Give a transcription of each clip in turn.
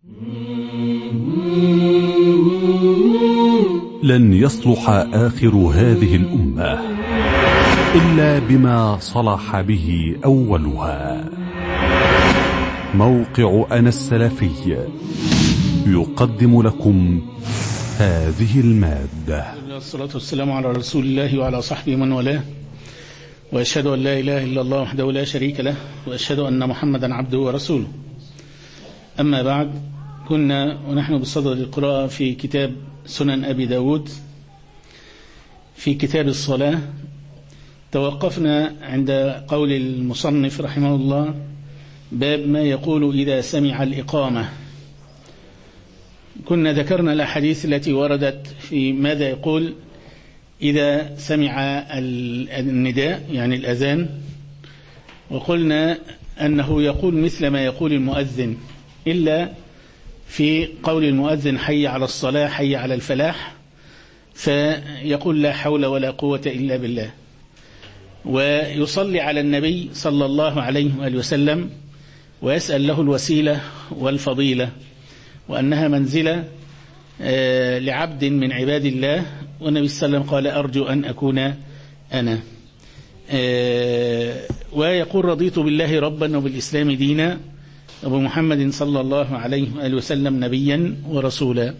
لن يصلح آخر هذه الأمة إلا بما صلح به أولها. موقع أنا السلفي يقدم لكم هذه المادة. الصلاة والسلام على رسول الله وعلى صحبه من والاه، وأشهد أن لا إله إلا الله وحده لا شريك له، وأشهد أن محمدا عبده ورسوله. أما بعد، كنا ونحن بصدد القراءة في كتاب سنن أبي داود في كتاب الصلاة. توقفنا عند قول المصنف رحمه الله: باب ما يقول إذا سمع الإقامة. كنا ذكرنا الأحاديث التي وردت في ماذا يقول إذا سمع النداء يعني الأذان، وقلنا أنه يقول مثل ما يقول المؤذن، إلا في قول المؤذن حي على الصلاة حي على الفلاح، فيقول لا حول ولا قوة إلا بالله، ويصلي على النبي صلى الله عليه وآله وسلم ويسأل له الوسيلة والفضيلة، وأنها منزلة لعبد من عباد الله، والنبي صلى الله عليه وسلم قال أرجو أن أكون أنا. ويقول رضيت بالله ربا وبالإسلام دينا أبو محمد صلى الله عليه وآله وسلم نبيا ورسولا.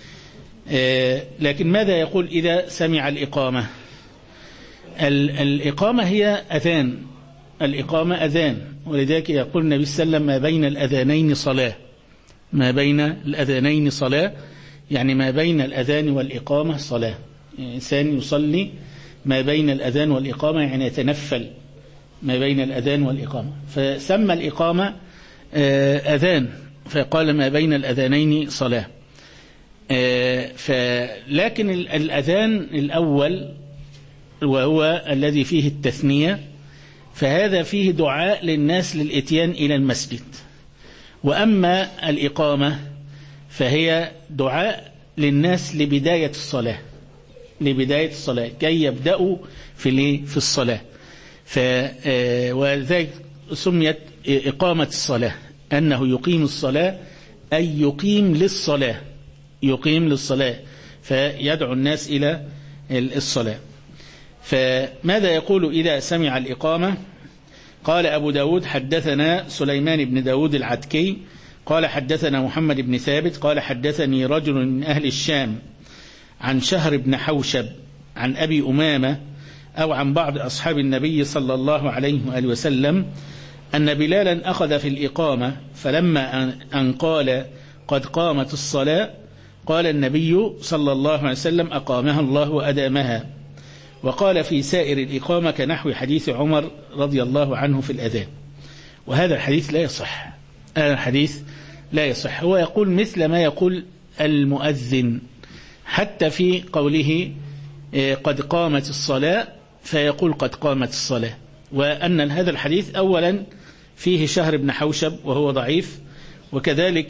لكن ماذا يقول إذا سمع الإقامة؟ الإقامة هي أذان، الإقامة أذان، ولذلك يقول النبي صلى الله عليه وسلم ما بين الأذانين صلاة، ما بين الأذانين صلاة، يعني ما بين الأذان والإقامة صلاة. إنسان يصلي ما بين الأذان والإقامة، يعني يتنفل ما بين الأذان والإقامة، فسمى الإقامة أذان، فقال ما بين الأذانين صلاة. لكن الأذان الأول وهو الذي فيه التثنية، فهذا فيه دعاء للناس للإتيان إلى المسجد. وأما الإقامة فهي دعاء للناس لبداية الصلاة، لبداية الصلاة كي يبدأوا في الصلاة. وذلك سميت إقامة الصلاة، أنه يقيم الصلاة أي يقيم للصلاة، يقيم للصلاة، فيدعو الناس إلى الصلاة. فماذا يقول إذا سمع الإقامة؟ قال أبو داود حدثنا سليمان بن داود العتكي قال حدثنا محمد بن ثابت قال حدثني رجل من أهل الشام عن شهر بن حوشب عن أبي أمامة أو عن بعض أصحاب النبي صلى الله عليه وآله وسلم أن بلالا أخذ في الإقامة، فلما أن قال قد قامت الصلاة قال النبي صلى الله عليه وسلم أقامها الله وأدامها. وقال في سائر الإقامة كنحو حديث عمر رضي الله عنه في الأذان. وهذا الحديث لا يصح، هذا الحديث لا يصح. هو يقول مثل ما يقول المؤذن، حتى في قوله قد قامت الصلاة فيقول قد قامت الصلاة. وأن هذا الحديث أولا فيه شهر بن حوشب وهو ضعيف، وكذلك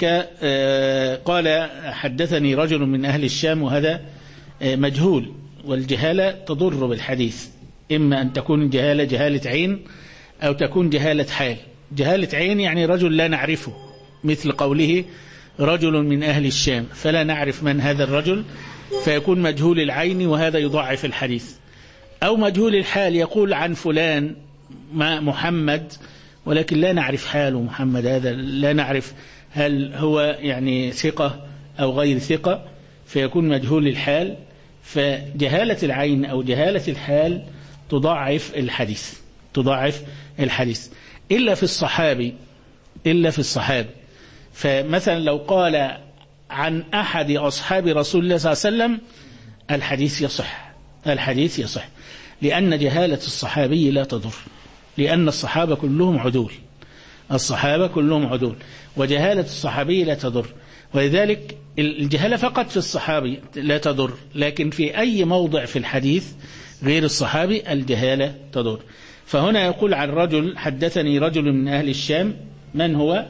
قال حدثني رجل من أهل الشام، وهذا مجهول، والجهالة تضر بالحديث، إما أن تكون جهالة جهالة عين أو تكون جهالة حال. جهالة عين يعني رجل لا نعرفه، مثل قوله رجل من أهل الشام، فلا نعرف من هذا الرجل، فيكون مجهول العين، وهذا يضعف الحديث. أو مجهول الحال، يقول عن فلان محمد ولكن لا نعرف حاله، محمد هذا لا نعرف هل هو يعني ثقة أو غير ثقة، فيكون مجهول الحال. فجهالة العين أو جهالة الحال تضعف الحديث، تضعف الحديث، إلا في الصحابي، إلا في الصحابي. فمثلا لو قال عن أحد أصحاب رسول الله صلى الله عليه وسلم الحديث يصح، الحديث يصح، لأن جهالة الصحابي لا تضر، لأن الصحابة كلهم عدول، الصحابة كلهم عدول، وجهالة الصحابي لا تضر. ولذلك الجهالة فقط في الصحابي لا تضر، لكن في أي موضع في الحديث غير الصحابي الجهالة تضر. فهنا يقول عن رجل حدثني رجل من أهل الشام، من هو؟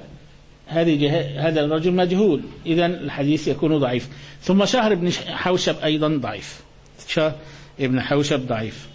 هذا الرجل مجهول، إذن الحديث يكون ضعيف. ثم شهر بن حوشب أيضا ضعيف، شهر ابن حوشب ضعيف.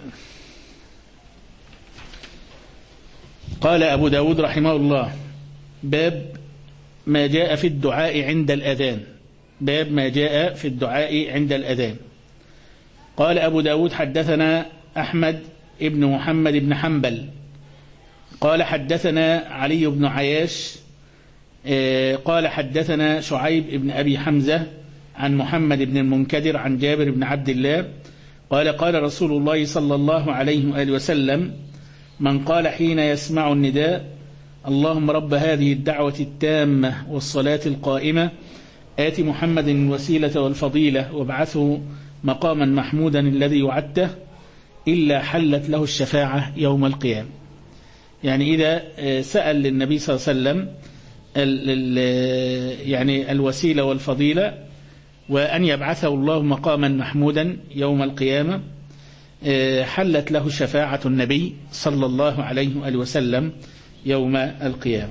قال أبو داود رحمه الله باب ما جاء في الدعاء عند الأذان. باب ما جاء في الدعاء عند الأذان. قال أبو داود حدثنا أحمد ابن محمد بن حنبل قال حدثنا علي بن عياش قال حدثنا شعيب ابن أبي حمزة عن محمد بن المنكدر عن جابر بن عبد الله قال قال رسول الله صلى الله عليه وآله وسلم: من قال حين يسمع النداء: اللهم رب هذه الدعوة التامة والصلاة القائمة آت محمد الوسيلة والفضيلة وابعثه مقاما محمودا الذي وعدته، إلا حلت له الشفاعة يوم القيامة. يعني إذا سأل للنبي صلى الله عليه وسلم يعني الوسيلة والفضيلة وأن يبعثه الله مقاما محمودا يوم القيامة، حلت له شفاعة النبي صلى الله عليه وآله وسلم يوم القيامة.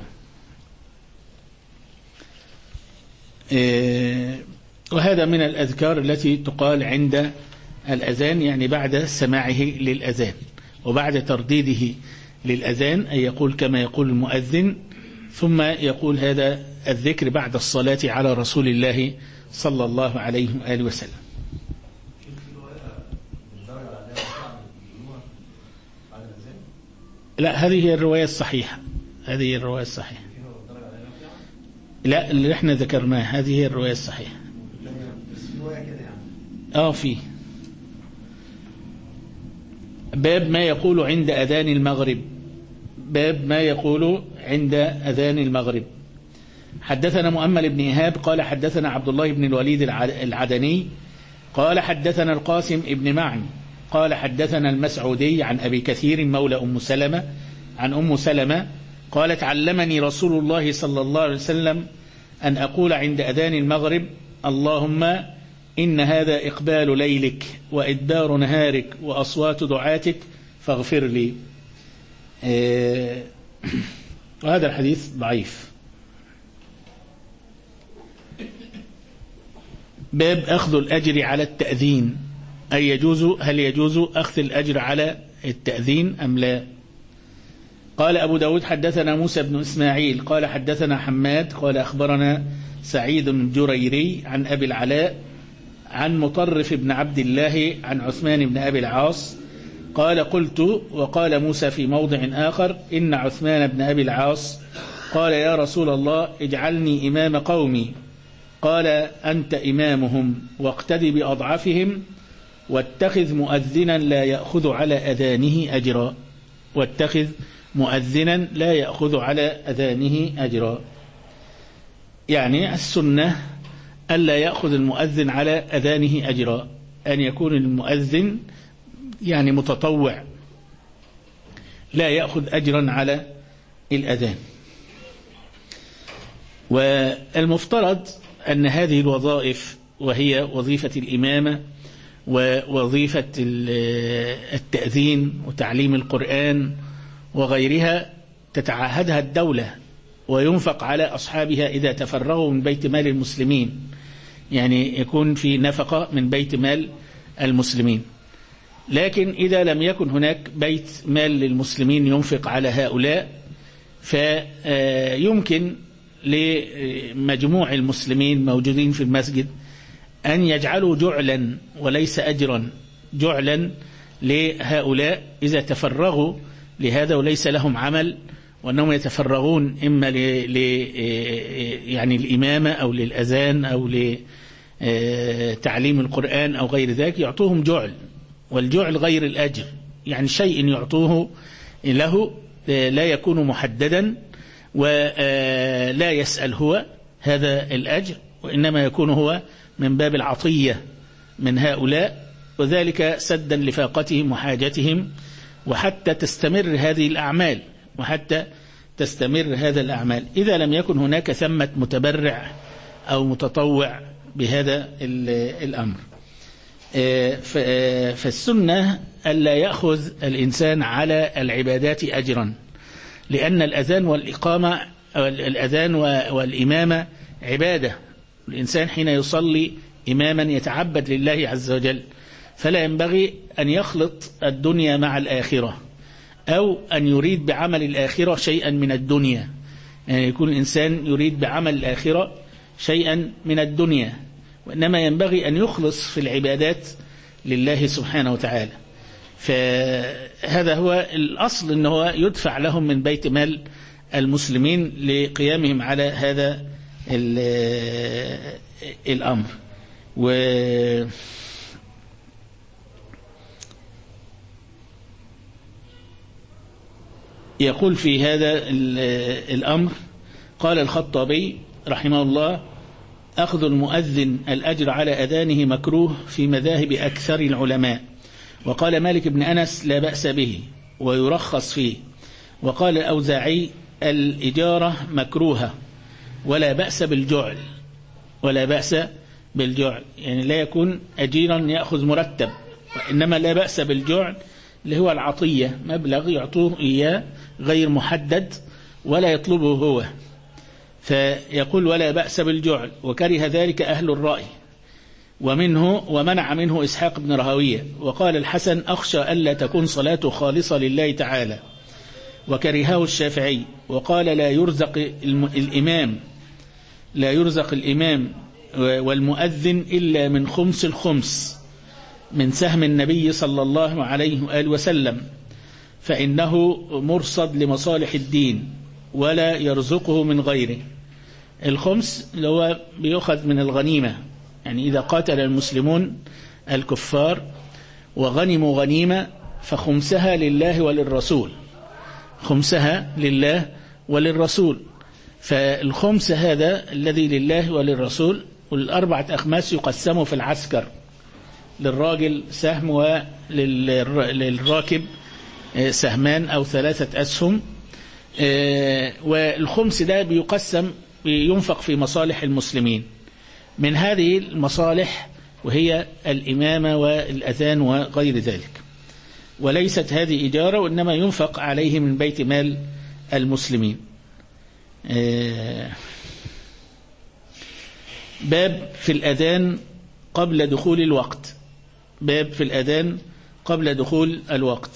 وهذا من الأذكار التي تقال عند الأذان، يعني بعد سماعه للأذان وبعد ترديده للأذان، أي يقول كما يقول المؤذن، ثم يقول هذا الذكر بعد الصلاة على رسول الله صلى الله عليه وآله وسلم. لا، هذه هي الرواية الصحيحة. هذه هي الرواية الصحيحة. لا، اللي احنا ذكرناه هذه هي الرواية الصحيحة. في باب ما يقول عند أذان المغرب. باب ما يقول عند أذان المغرب. حدثنا مؤمل بن إيهاب قال حدثنا عبد الله بن الوليد العدني قال حدثنا القاسم ابن معن قال حدثنا المسعودي عن أبي كثير مولى أم سلمة عن أم سلمة قالت: علمني رسول الله صلى الله عليه وسلم أن أقول عند أذان المغرب: اللهم إن هذا إقبال ليلك وإدبار نهارك وأصوات دعاتك فاغفر لي. وهذا الحديث ضعيف. باب أخذ الأجر على التأذين، أي هل يجوز أخذ الأجر على التأذين أم لا؟ قال أبو داود حدثنا موسى بن إسماعيل قال حدثنا حماد قال أخبرنا سعيد الجريري عن أبي العلاء عن مطرف بن عبد الله عن عثمان بن أبي العاص قال: قلت وقال موسى في موضع آخر: إن عثمان بن أبي العاص قال: يا رسول الله اجعلني إمام قومي. قال: أنت إمامهم واقتدي بأضعفهم واتخذ مؤذنا لا يأخذ على أذانه أجرا. واتخذ مؤذنا لا يأخذ على أذانه أجرا. يعني السنة ألا يأخذ المؤذن على أذانه أجرا، أن يكون المؤذن يعني متطوع لا يأخذ أجرا على الأذان. والمفترض أن هذه الوظائف، وهي وظيفة الإمامة ووظيفة التأذين وتعليم القرآن وغيرها، تتعهدها الدولة وينفق على أصحابها إذا تفرغوا من بيت مال المسلمين، يعني يكون في نفقة من بيت مال المسلمين. لكن إذا لم يكن هناك بيت مال للمسلمين ينفق على هؤلاء، فيمكن لمجموع المسلمين موجودين في المسجد أن يجعلوا جعلا وليس أجرا، جعلا لهؤلاء إذا تفرغوا لهذا وليس لهم عمل، وأنهم يتفرغون إما يعني الإمامة أو للأذان أو لتعليم القرآن أو غير ذلك، يعطوهم جعل، والجعل غير الأجر، يعني شيء يعطوه له لا يكون محددا ولا يسأل هو هذا الأجر، وإنما يكون هو من باب العطية من هؤلاء، وذلك سدا لفاقتهم وحاجتهم، وحتى تستمر هذه الأعمال، وحتى تستمر هذا الأعمال إذا لم يكن هناك ثمة متبرع أو متطوع بهذا الأمر. فالسنة ألا يأخذ الإنسان على العبادات أجرا، لأن الأذان والإقامة الأذان والإمامة عبادة. الإنسان حين يصلي إماما يتعبد لله عز وجل، فلا ينبغي أن يخلط الدنيا مع الآخرة، أو أن يريد بعمل الآخرة شيئا من الدنيا. يعني يكون الإنسان يريد بعمل الآخرة شيئا من الدنيا، وإنما ينبغي أن يخلص في العبادات لله سبحانه وتعالى. فهذا هو الأصل، أنه يدفع لهم من بيت مال المسلمين لقيامهم على هذا الأمر. يقول في هذا الأمر، قال الخطابي رحمه الله: أخذ المؤذن الأجر على أذانه مكروه في مذاهب أكثر العلماء، وقال مالك بن أنس لا بأس به ويرخص فيه، وقال الأوزاعي الإجارة مكروهة ولا بأس بالجعل، ولا بأس بالجعل يعني لا يكون أجيرا يأخذ مرتب، وإنما لا بأس بالجعل اللي هو العطية، مبلغ يعطوه إياه غير محدد ولا يطلبه هو، فيقول ولا بأس بالجعل، وكره ذلك أهل الرأي ومنع منه إسحاق بن راهويه. وقال الحسن: أخشى ألا تكون صلاته خالصة لله تعالى، وكرهه الشافعي. وقال لا يرزق الإمام والمؤذن إلا من خمس الخمس من سهم النبي صلى الله عليه وآله وسلم، فإنه مرصد لمصالح الدين ولا يرزقه من غيره. الخمس اللي هو بيأخذ من الغنيمة، يعني إذا قاتل المسلمون الكفار وغنموا غنيمة فخمسها لله وللرسول، خمسها لله وللرسول. فالخمس هذا الذي لله وللرسول، والأربعة أخماس يقسموا في العسكر، للراجل سهم وللراكب سهمان أو 3 أسهم، والخمس ده بيقسم ينفق في مصالح المسلمين. من هذه المصالح وهي الإمامة والأذان وغير ذلك، وليست هذه إجارة، وإنما ينفق عليه من بيت مال المسلمين. باب في الأذان قبل دخول الوقت. باب في الأذان قبل دخول الوقت.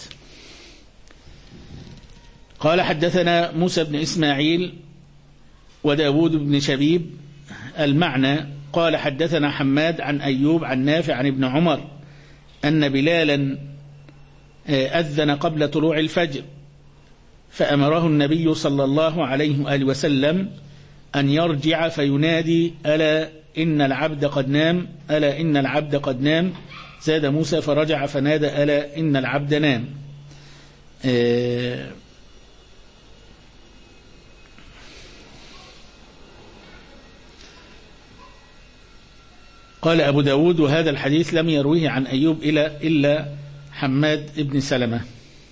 قال حدثنا موسى بن إسماعيل وداود بن شبيب المعنى. قال حدثنا حماد عن أيوب عن نافع عن ابن عمر أن بلالا أذن قبل طلوع الفجر، فأمره النبي صلى الله عليه وآله وسلم أن يرجع فينادي: ألا إن العبد قد نام، ألا إن العبد قد نام. زاد موسى: فرجع فنادى: ألا إن العبد نام. قال أبو داود: وهذا الحديث لم يرويه عن أيوب إلا حماد بن سلمة.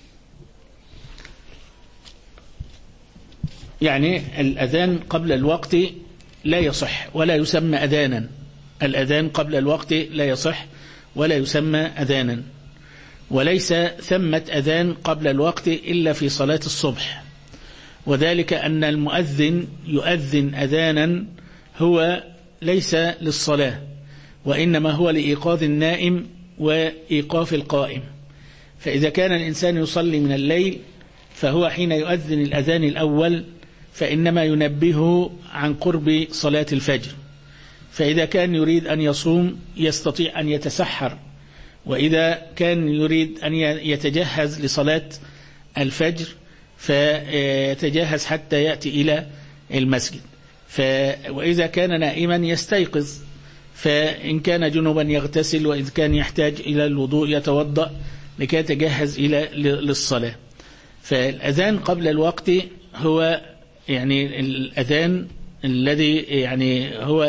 يعني الأذان قبل الوقت لا يصح ولا يسمى أذانا. الأذان قبل الوقت لا يصح ولا يسمى أذانا، وليس ثمة أذان قبل الوقت إلا في صلاة الصبح، وذلك أن المؤذن يؤذن أذانا هو ليس للصلاة، وإنما هو لإيقاظ النائم وإيقاف القائم. فإذا كان الإنسان يصلي من الليل فهو حين يؤذن الأذان الأول فإنما ينبهه عن قرب صلاة الفجر. فإذا كان يريد أن يصوم يستطيع أن يتسحر، وإذا كان يريد أن يتجهز لصلاة الفجر فيتجهز حتى يأتي إلى المسجد. وإذا كان نائما يستيقظ، فإن كان جنبا يغتسل، وإذا كان يحتاج إلى الوضوء يتوضأ لكي يتجهز للصلاة. فالأذان قبل الوقت هو يعني الأذان الذي يعني هو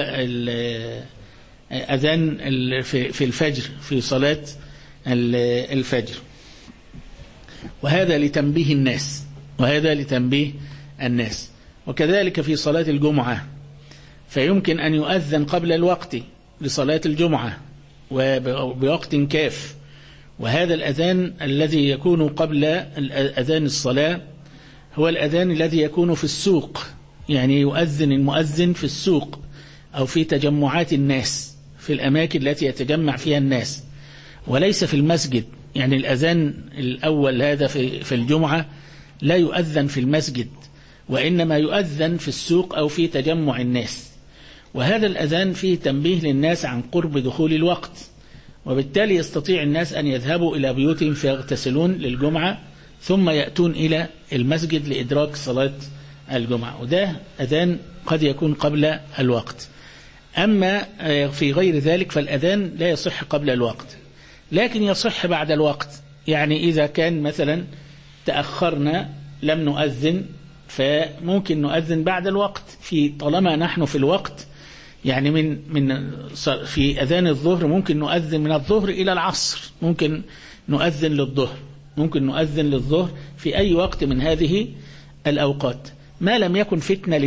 الأذان في الفجر، في صلاة الفجر، وهذا لتنبيه الناس، وهذا لتنبيه الناس. وكذلك في صلاة الجمعة فيمكن أن يؤذن قبل الوقت لصلاة الجمعة وبوقت كاف، وهذا الأذان الذي يكون قبل أذان الصلاة هو الأذان الذي يكون في السوق، يعني يؤذن المؤذن في السوق أو في تجمعات الناس، في الأماكن التي يتجمع فيها الناس، وليس في المسجد. يعني الأذان الأول هذا في الجمعة لا يؤذن في المسجد، وإنما يؤذن في السوق أو في تجمع الناس. وهذا الأذان فيه تنبيه للناس عن قرب دخول الوقت، وبالتالي يستطيع الناس أن يذهبوا إلى بيوتهم فيغتسلون للجمعة ثم يأتون إلى المسجد لإدراك صلاة الجمعة، وده أذان قد يكون قبل الوقت. أما في غير ذلك فالأذان لا يصح قبل الوقت، لكن يصح بعد الوقت. يعني إذا كان مثلا تأخرنا لم نؤذن فممكن نؤذن بعد الوقت، في طالما نحن في الوقت. يعني في أذان الظهر ممكن نؤذن من الظهر إلى العصر، ممكن نؤذن للظهر في أي وقت من هذه الأوقات، ما لم يكن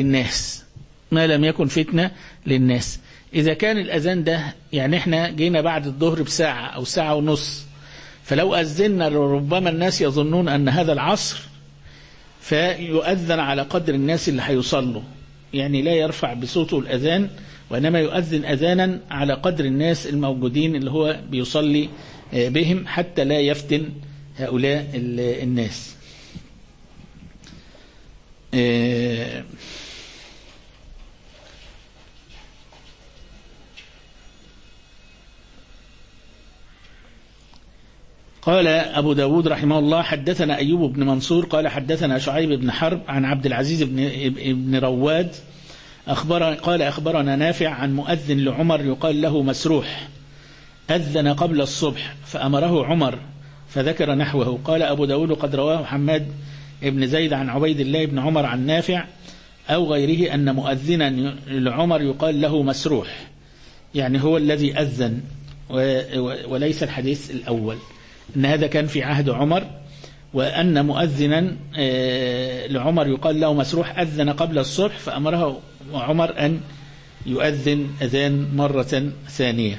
فتنة للناس. إذا كان الأذان ده يعني احنا جينا بعد الظهر بساعة أو ساعة ونص، فلو أذنا ربما الناس يظنون أن هذا العصر، فيؤذن على قدر الناس اللي هيصلوا، يعني لا يرفع بصوته الأذان، وإنما يؤذن أذانا على قدر الناس الموجودين اللي هو بيصلي بهم، حتى لا يفتن هؤلاء الناس. قال أبو داود رحمه الله: حدثنا أيوب بن منصور قال حدثنا شعيب بن حرب عن عبد العزيز بن رواد قال أخبرنا نافع عن مؤذن لعمر يقال له مسروح، أذن قبل الصبح فأمره عمر فذكر نحوه. قال أبو داود: قد رواه حماد بن زيد عن عبيد الله بن عمر عن نافع أو غيره أن مؤذنا لعمر يقال له مسروح، يعني هو الذي أذن، وليس الحديث الأول، أن هذا كان في عهد عمر، وأن مؤذنا لعمر يقال له مسروح أذن قبل الصبح فأمره عمر أن يؤذن أذان مرة ثانية.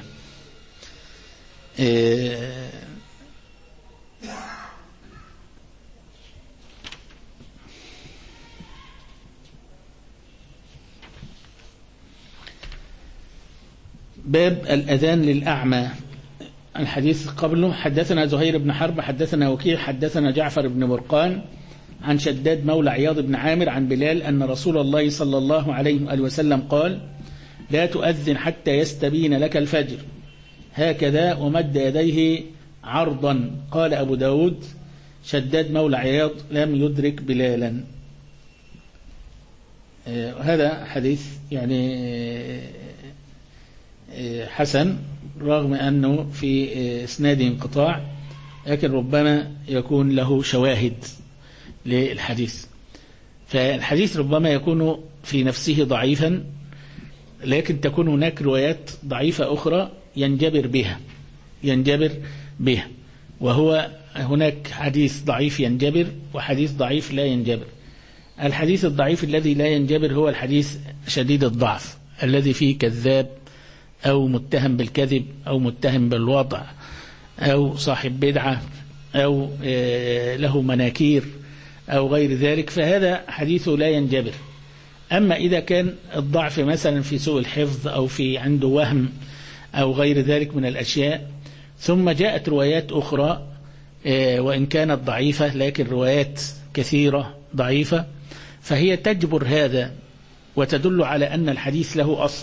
باب الأذان للأعمى. الحديث قبله: حدثنا زهير بن حرب حدثنا وكيع حدثنا جعفر بن برقان عن شداد مولى عياض بن عامر عن بلال أن رسول الله صلى الله عليه وآله وسلم قال: لا تؤذن حتى يستبين لك الفجر، هكذا ومد يديه عرضا. قال أبو داود: شداد مولى عياض لم يدرك بلالا. هذا حديث يعني حسن، رغم أنه في إسناد انقطاع، لكن ربما يكون له شواهد للحديث. فالحديث ربما يكون في نفسه ضعيفا، لكن تكون هناك روايات ضعيفة أخرى ينجبر بها، وهو هناك حديث ضعيف ينجبر وحديث ضعيف لا ينجبر. الحديث الضعيف الذي لا ينجبر هو الحديث شديد الضعف الذي فيه كذاب أو متهم بالكذب أو متهم بالوضع أو صاحب بدعة أو له مناكير أو غير ذلك، فهذا حديثه لا ينجبر. أما إذا كان الضعف مثلا في سوء الحفظ أو في عنده وهم أو غير ذلك من الأشياء، ثم جاءت روايات أخرى وإن كانت ضعيفة لكن روايات كثيرة ضعيفة، فهي تجبر هذا وتدل على أن الحديث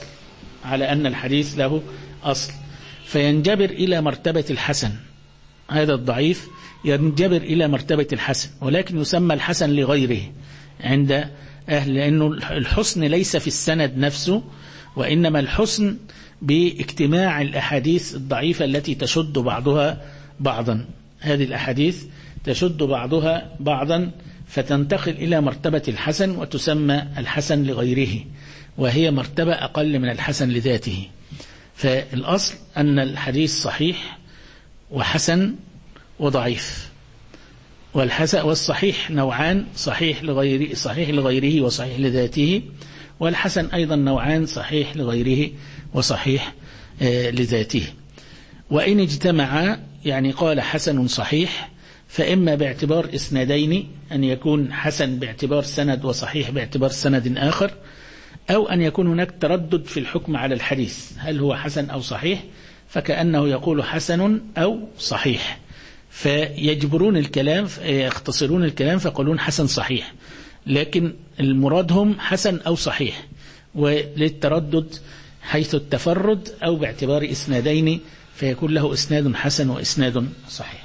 له أصل، فينجبر إلى مرتبة الحسن. هذا الضعيف ينجبر إلى مرتبة الحسن، ولكن يسمى الحسن لغيره عند أهل، لأنه الحسن ليس في السند نفسه، وإنما الحسن باجتماع الأحاديث الضعيفة التي تشد بعضها بعضا. هذه الأحاديث تشد بعضها بعضا فتنتقل إلى مرتبة الحسن وتسمى الحسن لغيره، وهي مرتبة أقل من الحسن لذاته. فالأصل أن الحديث صحيح وحسن وضعيف، والصحيح نوعان: صحيح لغيره وصحيح لذاته، والحسن أيضا نوعان: صحيح لغيره وصحيح لذاته. وإن اجتمعا يعني قال حسن صحيح، فإما باعتبار إسنادين أن يكون حسن باعتبار سند وصحيح باعتبار سند آخر، أو أن يكون هناك تردد في الحكم على الحديث، هل هو حسن أو صحيح، فكأنه يقول حسن أو صحيح، فيجبرون الكلام يختصرون الكلام فيقولون حسن صحيح، لكن المرادهم حسن أو صحيح، وللتردد حيث التفرد أو باعتبار إسنادين فيكون له إسناد حسن وإسناد صحيح.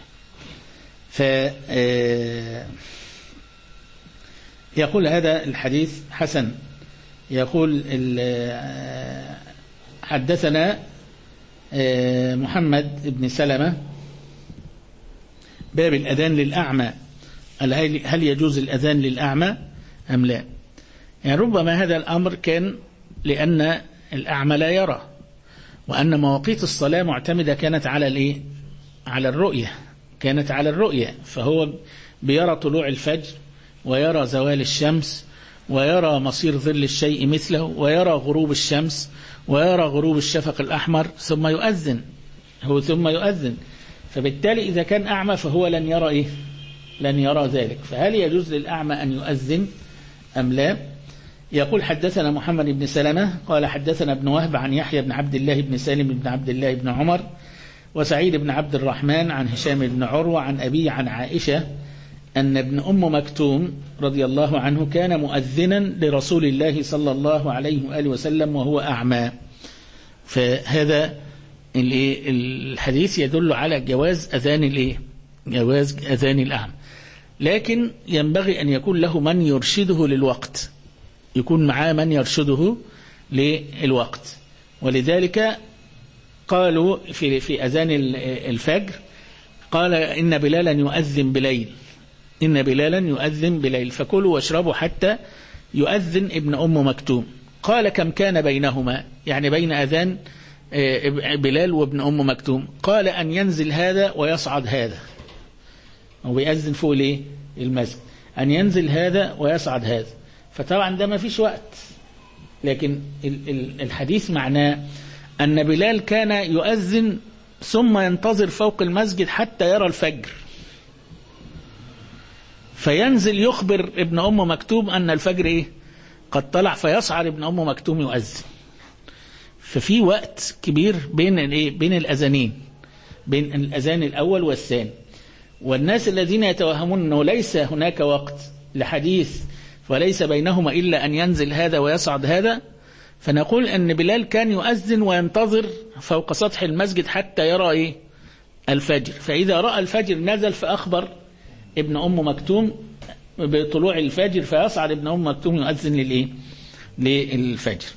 يقول هذا الحديث حسن. يقول حدثنا محمد بن سلمة باب الأذان للأعمى، هل يجوز الأذان للأعمى أم لا؟ يعني ربما هذا الأمر كان لأن الأعمى لا يرى، وأن مواقيت الصلاة معتمدة كانت على على الرؤية، كانت على الرؤية، فهو بيرى طلوع الفجر ويرى زوال الشمس ويرى مصير ظل الشيء مثله ويرى غروب الشمس ويرى غروب الشفق الأحمر ثم يؤذن، ثم يؤذن. فبالتالي إذا كان أعمى فهو لن يرى لن يرى ذلك. فهل يجوز للأعمى أن يؤذن أم لا؟ يقول حدثنا محمد بن سلمة قال حدثنا ابن وهب عن يحيى بن عبد الله بن سالم بن عبد الله بن عمر وسعيد بن عبد الرحمن عن هشام بن عروة عن أبي عن عائشة أن ابن أم مكتوم رضي الله عنه كان مؤذنا لرسول الله صلى الله عليه وآله وسلم وهو أعمى. فهذا الحديث يدل على جواز أذان الأعمى، لكن ينبغي أن يكون له من يرشده للوقت، يكون معاه من يرشده للوقت. ولذلك قالوا في أذان الفجر قال إن بلالا يؤذن بليل، إن بلالا يؤذن بليل فكلوا واشربوا حتى يؤذن ابن أم مكتوم. قال كم كان بينهما، يعني بين أذان بلال وابن أم مكتوم؟ قال أن ينزل هذا ويصعد هذا، ويأذن فوق المسجد، أن ينزل هذا ويصعد هذا. فطبعا ده ما فيش وقت، لكن الحديث معناه أن بلال كان يؤذن ثم ينتظر فوق المسجد حتى يرى الفجر، فينزل يخبر ابن أم مكتوم أن الفجر قد طلع، فيصعد ابن أم مكتوم يؤذن. ففي وقت كبير بين الأذانين، بين الأذان الأول والثاني. والناس الذين يتوهمون أنه ليس هناك وقت لحديث وليس بينهما إلا أن ينزل هذا ويصعد هذا، فنقول أن بلال كان يؤذن وينتظر فوق سطح المسجد حتى يرى الفجر، فإذا رأى الفجر نزل فأخبر ابن أم مكتوم بطلوع الفجر، فيصعد ابن أم مكتوم يؤذن للفجر.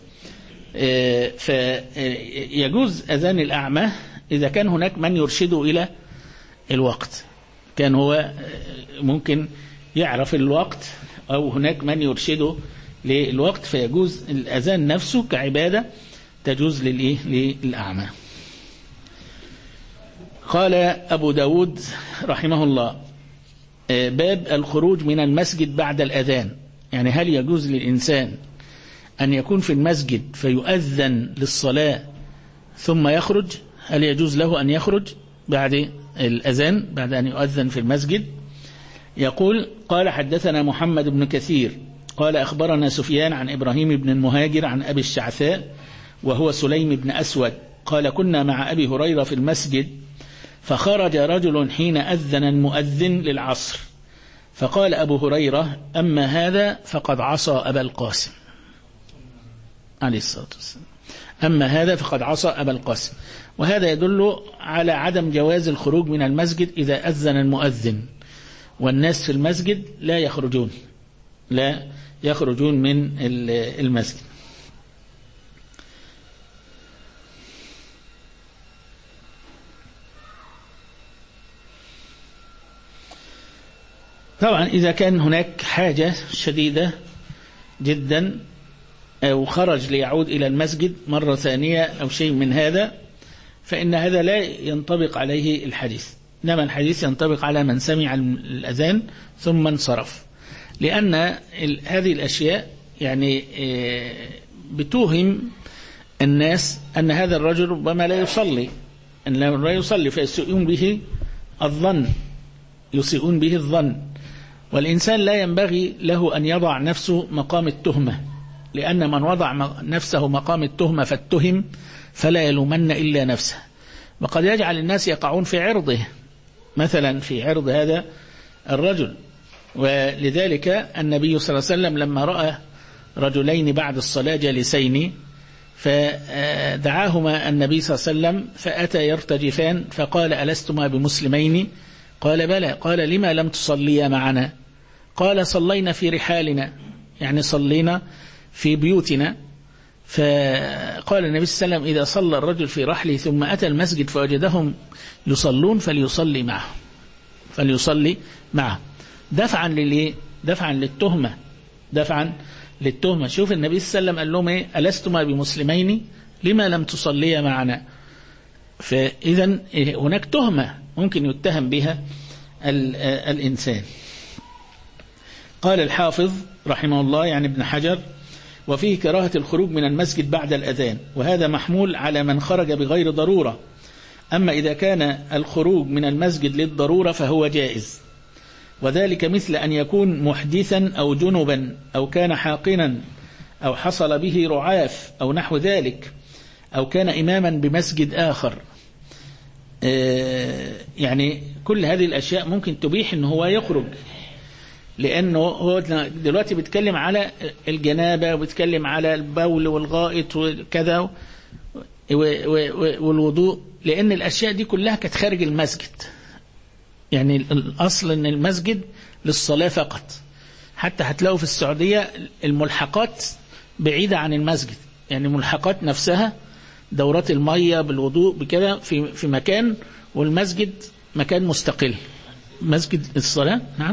فيجوز أذان الأعمى إذا كان هناك من يرشده إلى الوقت، كان هو ممكن يعرف الوقت أو هناك من يرشده للوقت، فيجوز الأذان نفسه كعبادة تجوز للأعمى. قال أبو داود رحمه الله باب الخروج من المسجد بعد الأذان، يعني هل يجوز للإنسان أن يكون في المسجد فيؤذن للصلاة ثم يخرج؟ هل يجوز له أن يخرج بعد الأذان بعد أن يؤذن في المسجد؟ يقول قال حدثنا محمد بن كثير قال أخبرنا سفيان عن إبراهيم بن المهاجر عن أبي الشعثاء وهو سليم بن أسود قال كنا مع أبي هريرة في المسجد فخرج رجل حين أذن المؤذن للعصر، فقال أبو هريرة أما هذا فقد عصى أبا القاسم عليه الصلاة والسلام، أما هذا فقد عصى أبا القاسم. وهذا يدل على عدم جواز الخروج من المسجد إذا أذن المؤذن، والناس في المسجد لا يخرجون من المسجد. طبعا إذا كان هناك حاجة شديدة جدا أو خرج ليعود إلى المسجد مرة ثانية أو شيء من هذا، فإن هذا لا ينطبق عليه الحديث، إنما الحديث ينطبق على من سمع الأذان ثم انصرف، لأن هذه الأشياء يعني بتوهم الناس أن هذا الرجل ربما لا يصلي فيسيئون به الظن، والإنسان لا ينبغي له أن يضع نفسه مقام التهمة، لأن من وضع نفسه مقام التهمة فاتهم فلا يلومن إلا نفسه، وقد يجعل الناس يقعون في عرضه، مثلا في عرض هذا الرجل، ولذلك النبي صلى الله عليه وسلم لما رأى رجلين بعد الصلاة جالسين فدعاهما النبي صلى الله عليه وسلم فأتى يرتجفان فقال ألستما بمسلمين؟ قال بلى. قال لما لم تصليا معنا؟ قال صلينا في رحالنا، يعني صلينا في بيوتنا. فقال النبي صلى الله عليه وسلم إذا صلى الرجل في رحله ثم أتى المسجد فوجدهم يصلون فليصلي معه دفعا للإيه؟ دفعا للتهمة. شوف النبي صلى الله عليه وسلم قال لهم إيه؟ ألستما بمسلمين؟ لما لم تصليا معنا؟ فإذا هناك تهمة ممكن يتهم بها الإنسان. قال الحافظ رحمه الله يعني ابن حجر: وفيه كراهة الخروج من المسجد بعد الأذان، وهذا محمول على من خرج بغير ضرورة. أما إذا كان الخروج من المسجد للضرورة فهو جائز، وذلك مثل أن يكون محدثا أو جنبا أو كان حاقنا أو حصل به رعاف أو نحو ذلك، أو كان إماما بمسجد آخر. يعني كل هذه الأشياء ممكن تبيح أنه هو يخرج، لأنه هو دلوقتي بيتكلم على الجنابة وبيتكلم على البول والغائط وكذا والوضوء، لأن الأشياء دي كلها كانت خارج المسجد. يعني الأصل أن المسجد للصلاة فقط. حتى هتلاقوا في السعودية الملحقات بعيدة عن المسجد، يعني الملحقات نفسها دورات المية بالوضوء بكذا في مكان، والمسجد مكان مستقل، مسجد للصلاة. نعم،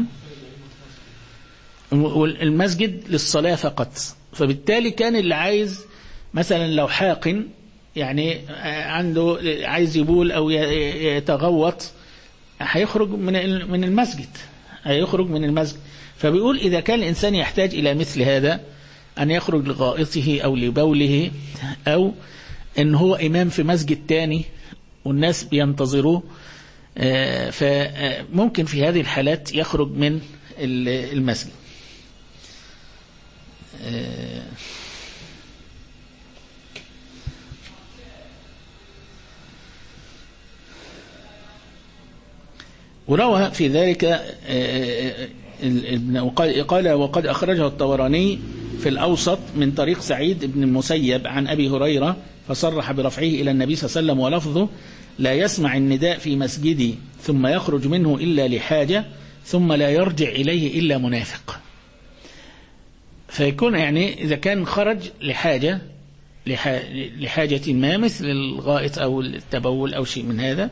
والمسجد للصلاة فقط. فبالتالي كان اللي عايز مثلا لو حاقن يعني عنده عايز يبول أو يتغوط هيخرج من المسجد. فبيقول إذا كان الإنسان يحتاج إلى مثل هذا، أن يخرج لغائطه أو لبوله، أو أن هو إمام في مسجد تاني والناس بينتظروه، فممكن في هذه الحالات يخرج من المسجد. وروى في ذلك قال: وقد أخرجه الطبراني في الأوسط من طريق سعيد بن المسيب عن أبي هريرة فصرح برفعه إلى النبي صلى الله عليه وسلم، ولفظه: لا يسمع النداء في مسجدي ثم يخرج منه إلا لحاجة ثم لا يرجع إليه إلا منافق. فيكون يعني إذا كان خرج لحاجة ما مثل الغائط أو التبول أو شيء من هذا،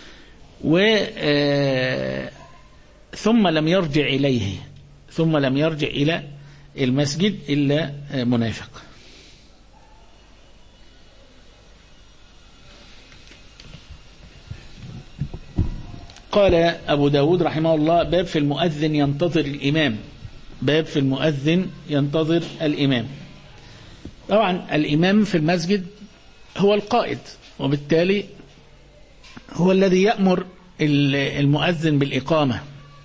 ثم لم يرجع إلى المسجد إلا منافق. قال أبو داود رحمه الله: باب في المؤذن ينتظر الإمام. طبعا الإمام في المسجد هو القائد، وبالتالي هو الذي يأمر المؤذن بالإقامة،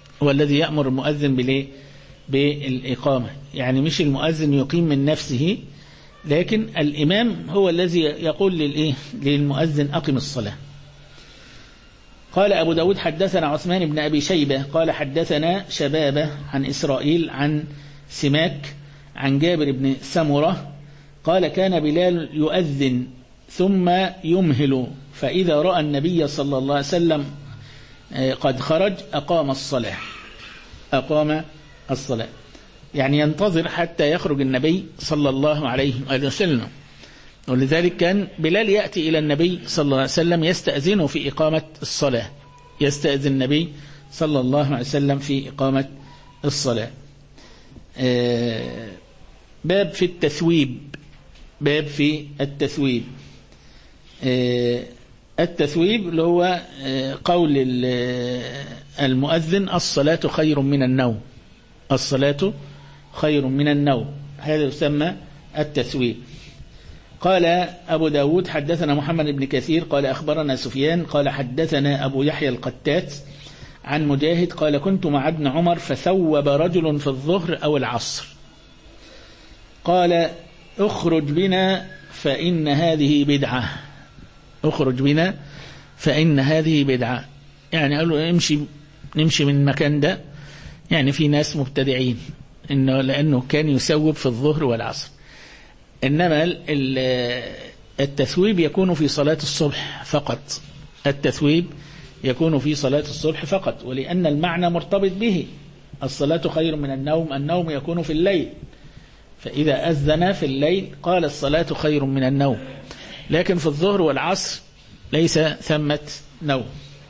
بالإقامة. يعني مش المؤذن يقيم من نفسه، لكن الإمام هو الذي يقول للمؤذن أقم الصلاة. قال أبو داود: حدثنا عثمان بن أبي شيبة قال حدثنا شبابة عن إسرائيل عن سماك عن جابر بن سمرة قال: كان بلال يؤذن ثم يمهل، فإذا رأى النبي صلى الله عليه وسلم قد خرج أقام الصلاة. يعني ينتظر حتى يخرج النبي صلى الله عليه وسلم. ولذلك كان بلال يأتي إلى النبي صلى الله عليه وسلم يستأذنه في إقامة الصلاة، يستأذن النبي صلى الله عليه وسلم في إقامة الصلاة. باب في التثويب. التثويب اللي هو قول المؤذن: الصلاة خير من النوم. هذا يسمى التثويب. قال أبو داود: حدثنا محمد بن كثير قال أخبرنا سفيان قال حدثنا أبو يحيى القتات عن مجاهد قال: كنت مع ابن عمر فثوب رجل في الظهر أو العصر، قال: اخرج بنا فإن هذه بدعة. يعني قال له: نمشي من المكان ده، يعني في ناس مبتدعين لأنه كان يسوب في الظهر والعصر، إنما التثويب يكون في صلاة الصبح فقط، التثويب يكون في صلاة الصبح فقط، ولأن المعنى مرتبط به. الصلاة خير من النوم، النوم يكون في الليل، فإذا أذن في الليل قال الصلاة خير من النوم، لكن في الظهر والعصر ليس ثمة نوم.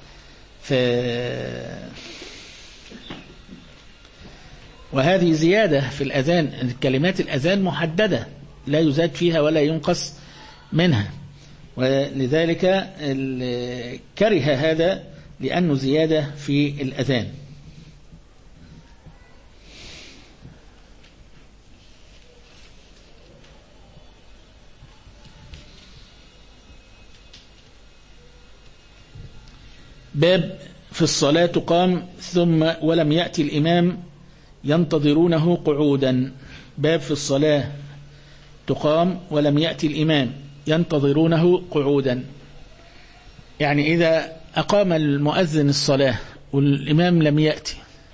وهذه زيادة في الأذان، كلمات الأذان محددة لا يزاد فيها ولا ينقص منها، ولذلك كره هذا لأنه زيادة في الأذان. باب في الصلاة تقام ثم ولم يأتي الإمام ينتظرونه قعودا. باب في الصلاة تقام ولم يأتي الإمام ينتظرونه قعودا، يعني إذا أقام المؤذن الصلاة والإمام لم يأتي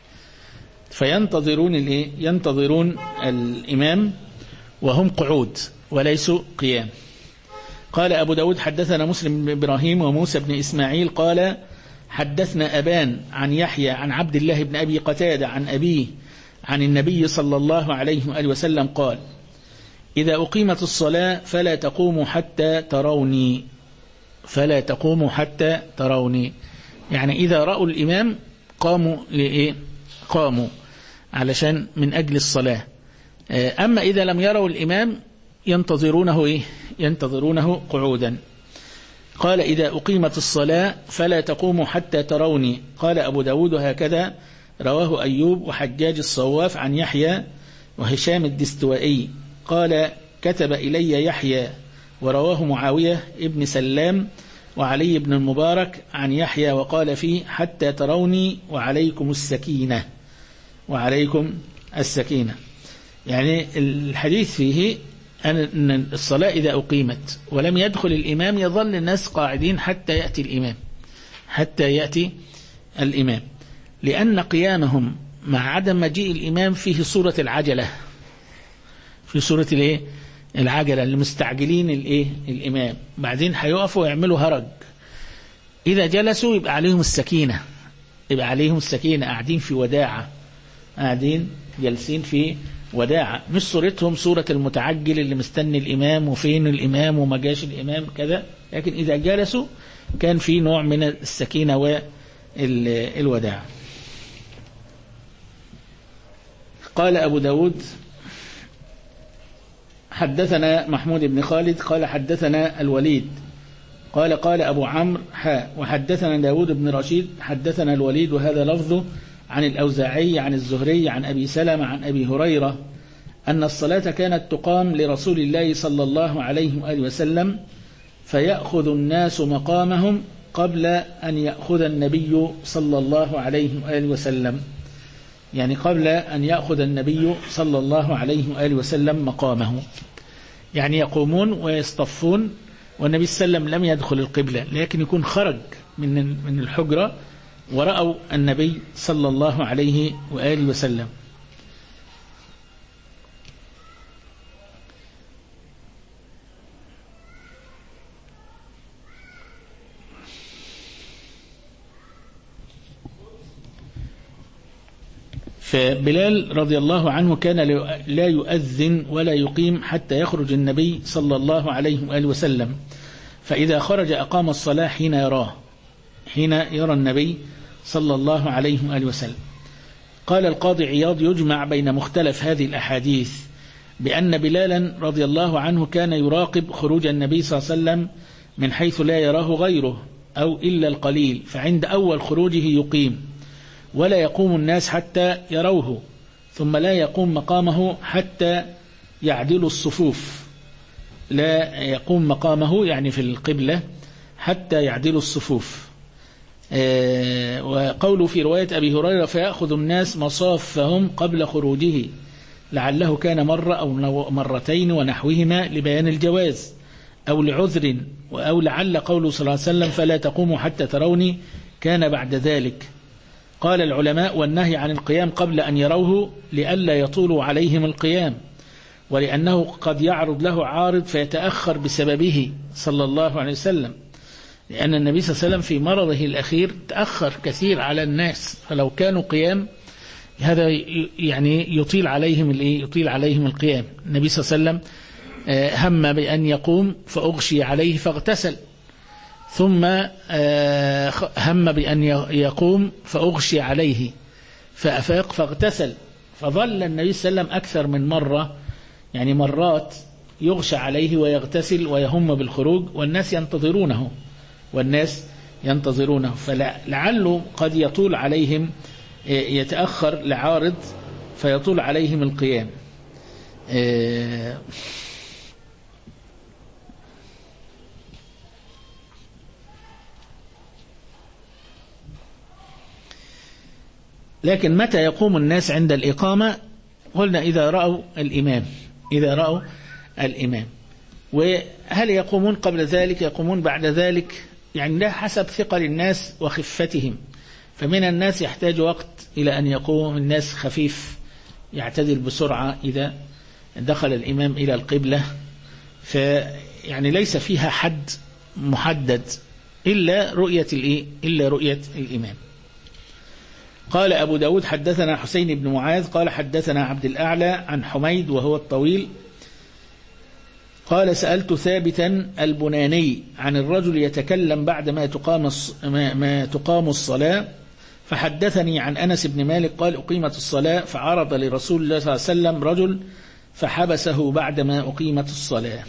فينتظرون ينتظرون الإمام وهم قعود وليسوا قيام. قال أبو داود حدثنا مسلم بن إبراهيم وموسى بن إسماعيل قال حدثنا أبان عن يحيى عن عبد الله بن أبي قتادة عن أبيه عن النبي صلى الله عليه وآله وسلم قال إذا أقيمت الصلاة فلا تقوموا حتى تروني، فلا تقوموا حتى تروني، يعني إذا رأوا الإمام قاموا لإيه؟ قاموا علشان من أجل الصلاة. أما إذا لم يروا الإمام ينتظرونه إيه؟ ينتظرونه قعودا. قال إذا أقيمت الصلاة فلا تقوموا حتى تروني. قال أبو داود هكذا رواه أيوب وحجاج الصواف عن يحيى وهشام الدستوائي. قال كتب إلي يحيى ورواه معاوية ابن سلام وعلي بن المبارك عن يحيى وقال فيه حتى تروني وعليكم السكينة، وعليكم السكينة. يعني الحديث فيه أن الصلاة إذا أقيمت ولم يدخل الإمام يظل الناس قاعدين حتى يأتي الإمام، حتى يأتي الإمام، لأن قيامهم مع عدم مجيء الإمام فيه صورة العجلة، في صورة الايه؟ العجلة اللي مستعجلين الايه؟ الإمام، بعدين هيقفوا ويعملوا هرج. إذا جلسوا يبقى عليهم السكينة، يبقى عليهم السكينة، قاعدين في وداعة، قاعدين جالسين في وداعة، مش صورتهم صورة المتعجل اللي مستني الإمام وفين الإمام وما جاش الإمام كذا، لكن إذا جلسوا كان في نوع من السكينة والوداعة. قال أبو داود حدثنا محمود بن خالد قال حدثنا الوليد قال أبو عمرو وحدثنا داود بن رشيد حدثنا الوليد وهذا لفظه عن الأوزاعي عن الزهري عن أبي سلمة عن أبي هريرة أن الصلاة كانت تقام لرسول الله صلى الله عليه وآله وسلم فيأخذ الناس مقامهم قبل أن يأخذ النبي صلى الله عليه وآله وسلم، يعني قبل أن يأخذ النبي صلى الله عليه وآله وسلم مقامه، يعني يقومون ويصطفون والنبي صلى الله عليه وسلم لم يدخل القبلة لكن يكون خرج من الحجرة ورأوا النبي صلى الله عليه وآله وسلم. فبلال رضي الله عنه كان لا يؤذن ولا يقيم حتى يخرج النبي صلى الله عليه وآله وسلم، فإذا خرج أقام الصلاة حين يراه، حين يرى النبي صلى الله عليه وآله وسلم. قال القاضي عياض يجمع بين مختلف هذه الأحاديث بأن بلالا رضي الله عنه كان يراقب خروج النبي صلى الله عليه وسلم من حيث لا يراه غيره أو إلا القليل، فعند أول خروجه يقيم ولا يقوم الناس حتى يروه، ثم لا يقوم مقامه حتى يعدل الصفوف، لا يقوم مقامه يعني في القبلة حتى يعدل الصفوف. وقوله في رواية أبي هريرة فيأخذ الناس مصافهم قبل خروجه، لعله كان مرة أو مرتين ونحوهما لبيان الجواز أو لعذر، أو لعل قوله صلى الله عليه وسلم فلا تقوموا حتى تروني كان بعد ذلك. قال العلماء: والنهي عن القيام قبل أن يروه لئلا يطول عليهم القيام، ولأنه قد يعرض له عارض فيتأخر بسببه صلى الله عليه وسلم، لأن النبي صلى الله عليه وسلم في مرضه الأخير تأخر كثير على الناس، فلو كانوا قيام هذا يعني يطيل عليهم القيام. النبي صلى الله عليه وسلم هم بأن يقوم فأغشي عليه فاغتسل، ثم هم بأن يقوم فأغشي عليه فأفاق فاغتسل، فظل النبي صلى الله عليه وسلم أكثر من مرة، يعني مرات يغشى عليه ويغتسل ويهم بالخروج والناس ينتظرونه فلعله قد يطول عليهم، يتأخر لعارض فيطول عليهم القيام. لكن متى يقوم الناس عند الإقامة؟ قلنا إذا رأوا الإمام. وهل يقومون قبل ذلك يقومون بعد ذلك؟ يعني ده حسب ثقل الناس وخفتهم، فمن الناس يحتاج وقت إلى أن يقوم، الناس خفيف يعتدل بسرعة إذا دخل الإمام إلى القبلة، فيعني ليس فيها حد محدد إلا رؤية الإمام. قال أبو داود: حدثنا حسين بن معاذ قال حدثنا عبد الأعلى عن حميد وهو الطويل قال: سألت ثابتا البناني عن الرجل يتكلم بعد ما تقام الصلاة، فحدثني عن أنس بن مالك قال: أقيمت الصلاة فعرض لرسول الله صلى الله عليه وسلم رجل فحبسه بعدما أقيمت الصلاة.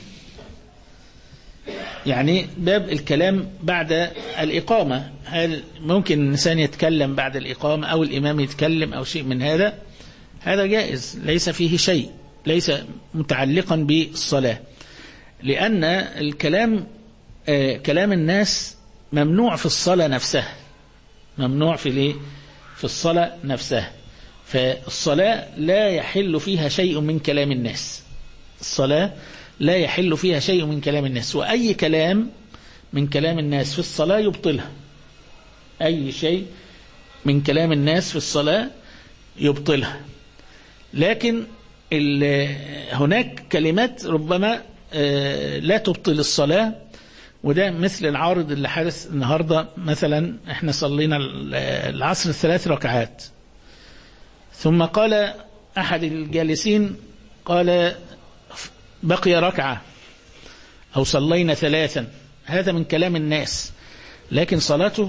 يعني باب الكلام بعد الإقامة، هل ممكن الإنسان يتكلم بعد الإقامة أو الإمام يتكلم أو شيء من هذا؟ هذا جائز، ليس فيه شيء، ليس متعلقا بالصلاة، لأن الكلام كلام الناس ممنوع في الصلاة نفسها، ممنوع في الصلاة نفسها، فالصلاة لا يحل فيها شيء من كلام الناس، الصلاة لا يحل فيها شيء من كلام الناس، وأي كلام من كلام الناس في الصلاة يبطلها، أي شيء من كلام الناس في الصلاة يبطلها. لكن هناك كلمات ربما لا تبطل الصلاة، وده مثل العارض اللي حدث النهاردة. مثلا احنا صلينا العصر 3 ركعات، ثم قال أحد الجالسين قال: بقي ركعة أو صلينا 3، هذا من كلام الناس، لكن صلاته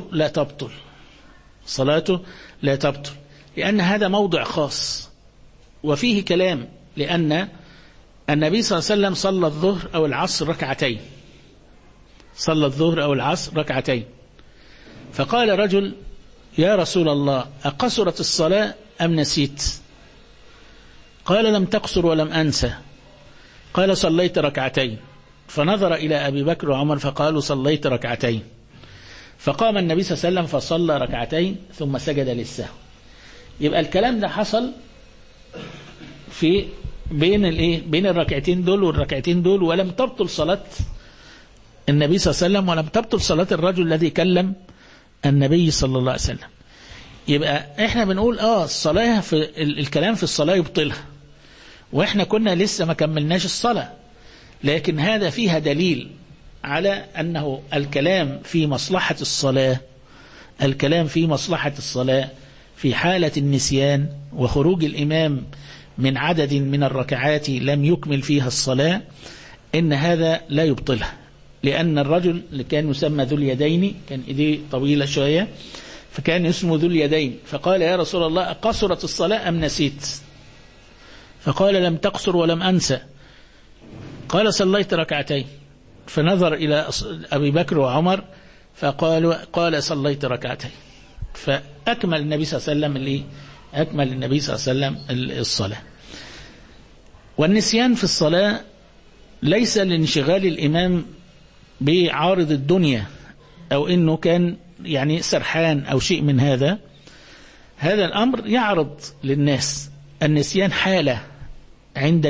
لا تبطل، لأن هذا موضع خاص وفيه كلام، لأن النبي صلى الله عليه وسلم صلى الظهر أو العصر ركعتين، فقال رجل: يا رسول الله، أقصرت الصلاة أم نسيت؟ قال: لم تقصر ولم أنسى. قال: صليت ركعتين. فنظر إلى أبي بكر وعمر فقالوا: صليت ركعتين. فقام النبي صلى الله عليه وسلم فصلى ركعتين ثم سجد للسهو. يبقى الكلام ده حصل في بين الركعتين دول والركعتين دول، ولم تبطل صلاة النبي صلى الله عليه وسلم، ولم تبطل صلاة الرجل الذي كلم النبي صلى الله عليه وسلم. يبقى احنا بنقول الصلاة في الكلام في الصلاة يبطلها، واحنا كنا لسه ما كملناش الصلاة، لكن هذا فيها دليل على أنه الكلام في مصلحة الصلاة في حالة النسيان وخروج الإمام من عدد من الركعات لم يكمل فيها الصلاة، إن هذا لا يبطلها، لأن الرجل اللي كان يسمى ذو اليدين كان إيديه طويلة شوية، فكان اسمه ذو اليدين، فقال: يا رسول الله، أقصرت الصلاة أم نسيت؟ فقال: لم تقصر ولم أنسى. قال: صليت ركعتين. فنظر إلى أبي بكر وعمر قال: صليت ركعتين. فأكمل النبي صلى الله عليه وسلم الصلاة. والنسيان في الصلاة ليس لانشغال الإمام بعارض الدنيا أو إنه كان يعني سرحان أو شيء من هذا الأمر يعرض للناس. النسيان حالة عند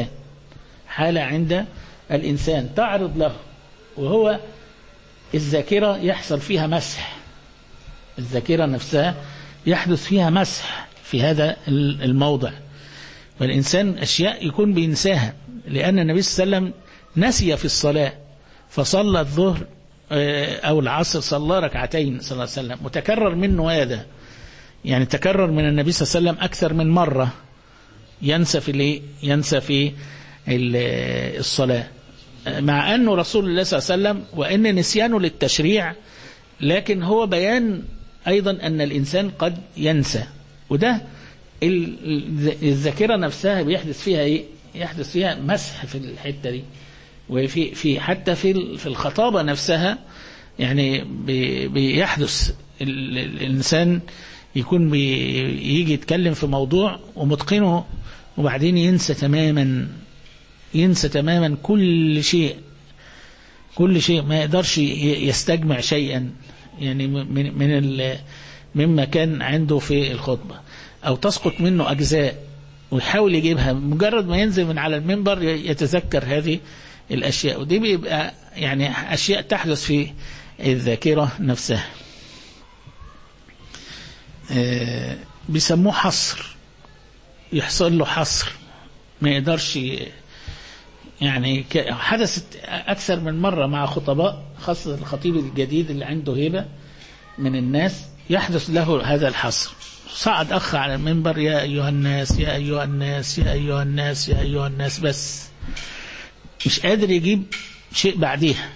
الإنسان تعرض له، وهو الذاكرة يحصل فيها مسح، الذاكرة نفسها يحدث فيها مسح في هذا الموضع، والإنسان أشياء يكون بينساها، لأن النبي صلى الله عليه وسلم نسي في الصلاة فصلى الظهر أو العصر صلى ركعتين صلى الله عليه وسلم، متكرر منه هذا، يعني تكرر من النبي صلى الله عليه وسلم أكثر من مرة ينسى في الصلاة، مع أنه رسول الله صلى الله عليه وسلم وأن نسيانه للتشريع، لكن هو بيان أيضا أن الإنسان قد ينسى، وده الذاكرة نفسها بيحدث فيها إيه؟ يحدث فيها مسح في الحتة دي، وفي حتى في الخطابة نفسها، يعني بيحدث الإنسان يكون بيجي يتكلم في موضوع ومتقنه وبعدين ينسى تماما كل شيء ما يقدرش يستجمع شيئا يعني مما كان عنده في الخطبة، أو تسقط منه أجزاء ويحاول يجيبها، مجرد ما ينزل من على المنبر يتذكر هذه الأشياء، ودي بيبقى يعني أشياء تحدث في الذاكرة نفسها. بيسموه حصر، يحصل له حصر، ما يقدرش يعني حدثت أكثر من مرة مع خطباء، خاصة الخطيب الجديد اللي عنده هيبة من الناس يحدث له هذا الحصر، صعد أخ على المنبر يا أيها الناس يا أيها الناس يا أيها الناس يا أيها الناس، بس مش قادر يجيب شيء بعديها،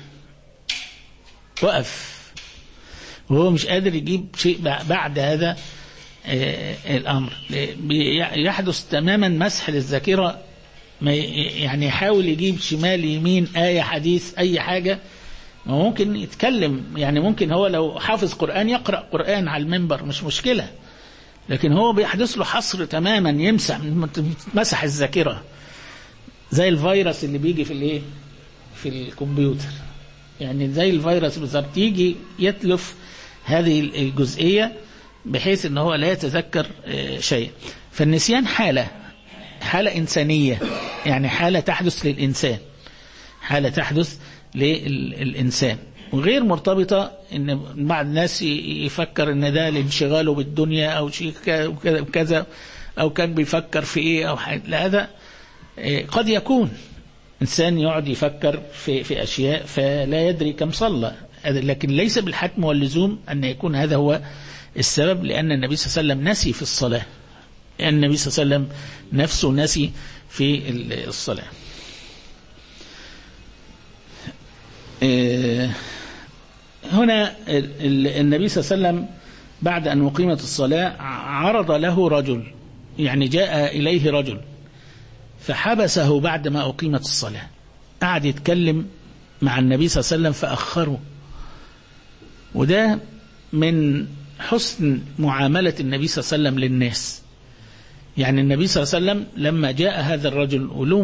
وقف وهو مش قادر يجيب شيء بعد هذا الأمر، يحدث تماما مسح للذاكرة، يعني يحاول يجيب شمال يمين آية حديث أي حاجة، ممكن يتكلم، يعني ممكن هو لو حافظ قرآن يقرأ قرآن على المنبر مش مشكلة، لكن هو بيحدث له حصر تماما، مسح الذاكرة زي الفيروس اللي بيجي في الكمبيوتر، يعني زي الفيروس بالظبط، يجي يتلف هذه الجزئية بحيث ان هو لا يتذكر شيء. فالنسيان حالة إنسانية، يعني حالة تحدث للإنسان، وغير مرتبطة ان بعض الناس يفكر ان ده لانشغاله بالدنيا او شيء كذا، او كان بيفكر في ايه او حاجة، لا، هذا قد يكون إنسان يقعد يفكر في أشياء فلا يدري كم صلى، لكن ليس بالحتم واللزوم أن يكون هذا هو السبب، لأن النبي صلى الله عليه وسلم نسي في الصلاة، لأن النبي صلى الله عليه وسلم نفسه نسي في الصلاة. هنا النبي صلى الله عليه وسلم بعد أن أقيمت الصلاة عرض له رجل، يعني جاء إليه رجل فحبسه بعد ما أقيمت الصلاة، قعد يتكلم مع النبي صلى الله عليه وسلم فأخره، وده من حسن معاملة النبي صلى الله عليه وسلم للناس، يعني النبي صلى الله عليه وسلم لما جاء هذا الرجل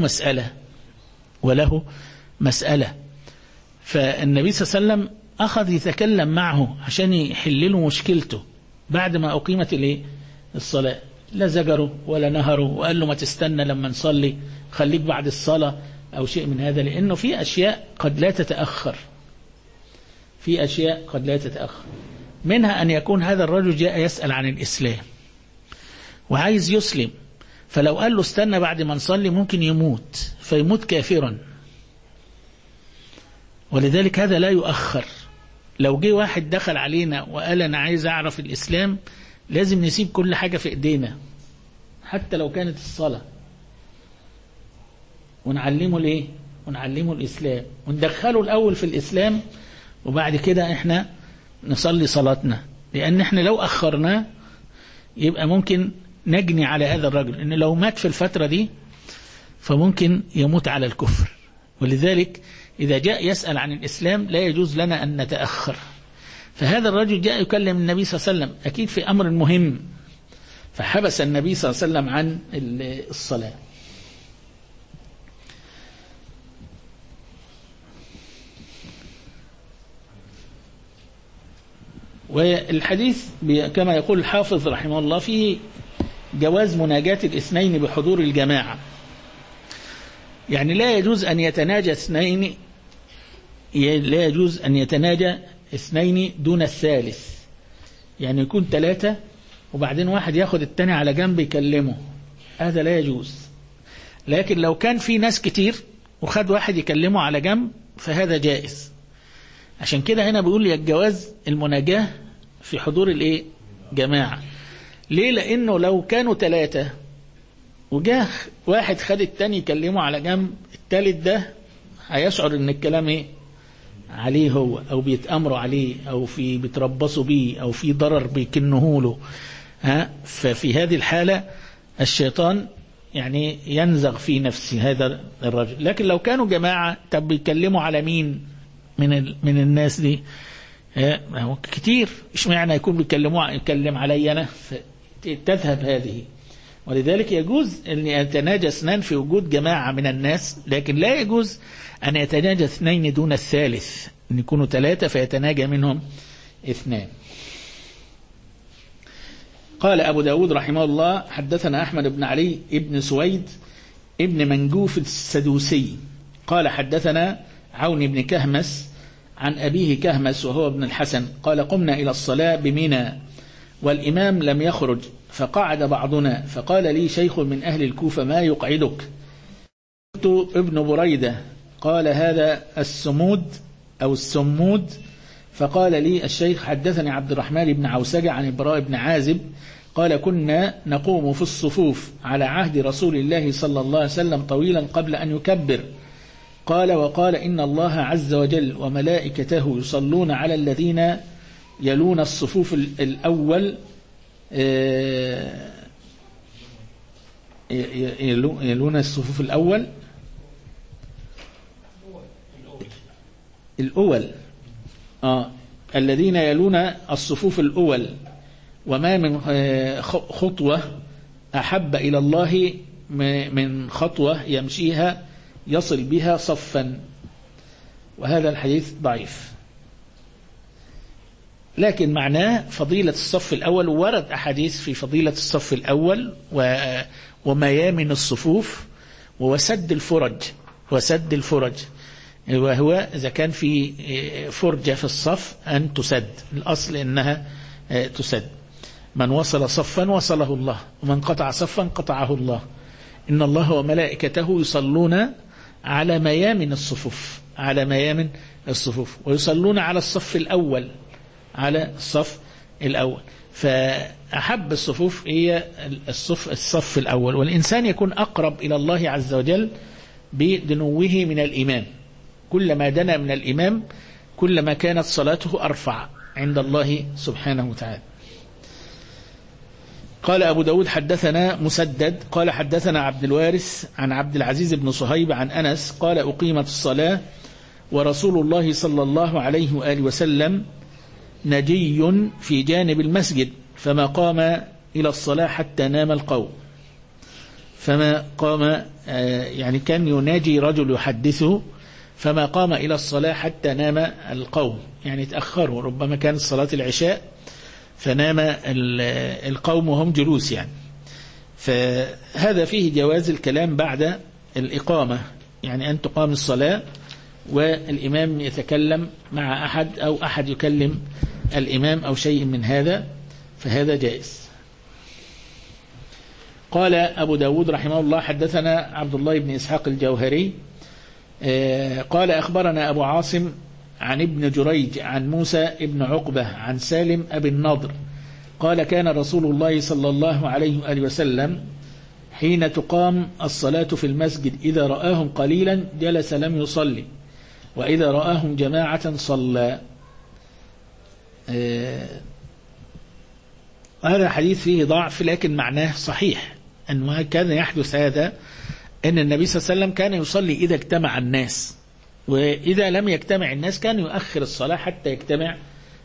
وله مسألة فالنبي صلى الله عليه وسلم أخذ يتكلم معه عشان يحل له مشكلته بعد ما أقيمت الصلاة، لا زجره ولا نهره وقال له ما تستنى لما نصلي، خليك بعد الصلاة أو شيء من هذا، لأنه في أشياء قد لا تتأخر، منها أن يكون هذا الرجل جاء يسأل عن الإسلام وعايز يسلم، فلو قال له استنى بعد ما نصلي ممكن يموت، فيموت كافرا، ولذلك هذا لا يؤخر. لو جه واحد دخل علينا وقال أنا عايز أعرف الإسلام، لازم نسيب كل حاجة في إيدينا حتى لو كانت الصلاة، ونعلمه ونعلمه الإسلام، وندخله الأول في الإسلام، وبعد كده إحنا نصلي صلاتنا، لأن إحنا لو أخرنا يبقى ممكن نجني على هذا الرجل، إن لو مات في الفترة دي فممكن يموت على الكفر، ولذلك إذا جاء يسأل عن الإسلام لا يجوز لنا أن نتأخر. فهذا الرجل جاء يكلم النبي صلى الله عليه وسلم أكيد في أمر مهم، فحبس النبي صلى الله عليه وسلم عن الصلاة. والحديث كما يقول الحافظ رحمه الله فيه جواز مناجاة الاثنين بحضور الجماعة، يعني لا يجوز أن يتناجى اثنين دون الثالث، يعني يكون 3 وبعدين واحد ياخد التاني على جنب يكلمه، هذا لا يجوز. لكن لو كان في ناس كتير وخد واحد يكلمه على جنب فهذا جائز. عشان كده هنا بيقول لي الجواز المناجاة في حضور جماعة. ليه؟ لأنه لو كانوا 3 وجاه واحد خد التاني يكلمه على جنب، التالت ده هيشعر ان الكلام عليه هو، او بيتأمروا عليه، او بيتربصوا بيه، او في ضرر بيكنه له. ففي هذه الحالة الشيطان يعني ينزغ في نفس هذا الرجل. لكن لو كانوا جماعة، طب بيتكلموا على مين من الناس دي؟ كتير، ايش معنى يتكلم علي انا؟ تذهب هذه. ولذلك يجوز أن يتناجى 2 في وجود جماعة من الناس، لكن لا يجوز أن يتناجى 2 دون الثالث، أن يكونوا 3 فيتناجى منهم 2. قال أبو داود رحمه الله: حدثنا أحمد بن علي ابن سويد ابن منجوف السدوسي قال حدثنا عون بن كهمس عن أبيه كهمس وهو ابن الحسن قال: قمنا إلى الصلاة بمنى والإمام لم يخرج، فقعد بعضنا، فقال لي شيخ من أهل الكوفة: ما يقعدك؟ قلت: ابن بريدة. قال: هذا السمود أو السمود. فقال لي الشيخ: حدثني عبد الرحمن بن عوسجة عن البراء بن عازب قال: كنا نقوم في الصفوف على عهد رسول الله صلى الله عليه وسلم طويلا قبل أن يكبر. قال: وقال: إن الله عز وجل وملائكته يصلون على الذين يلون الصفوف الأول يلون الصفوف الأول الذين يلون الصفوف الأول، وما من خطوة أحب إلى الله من خطوة يمشيها يصل بها صفا. وهذا الحديث ضعيف، لكن معناه فضيلة الصف الأول. ورد أحاديث في فضيلة الصف الأول وميامن الصفوف وسد الفرج، وهو إذا كان في فرجة في الصف أن تسد، الأصل إنها تسد. من وصل صفا وصله الله، ومن قطع صفا قطعه الله. إن الله وملائكته يصلون على ميامن الصفوف ويصلون على الصف الأول، فأحب الصفوف هي الصف الأول. والإنسان يكون أقرب إلى الله عز وجل بدنوه من الإمام. كلما دنا من الإمام كلما كانت صلاته أرفع عند الله سبحانه وتعالى. قال أبو داود: حدثنا مسدد قال حدثنا عبد الوارث عن عبد العزيز بن صهيب عن أنس قال: أقيمت الصلاة ورسول الله صلى الله عليه وآله وسلم نجي في جانب المسجد، فما قام إلى الصلاة حتى نام القوم. فما قام يعني كان يناجي رجل يحدثه، فما قام إلى الصلاة حتى نام القوم، يعني تأخروا، ربما كانت صلاة العشاء فنام القوم وهم جلوس يعني. فهذا فيه جواز الكلام بعد الإقامة، يعني أن تقام الصلاة والإمام يتكلم مع أحد أو أحد يكلم الإمام أو شيء من هذا، فهذا جائز. قال أبو داود رحمه الله: حدثنا عبد الله بن إسحاق الجوهري قال: أخبرنا أبو عاصم عن ابن جريج عن موسى ابن عقبة عن سالم أبي النضر قال: كان رسول الله صلى الله عليه وآله وسلم حين تقام الصلاة في المسجد إذا رآهم قليلا جلس لم يصلي، وإذا رآهم جماعة صلى. هذا الحديث فيه ضعف، لكن معناه صحيح، أنه كان يحدث هذا، أن النبي صلى الله عليه وسلم كان يصلي إذا اجتمع الناس، وإذا لم يجتمع الناس كان يؤخر الصلاة حتى يجتمع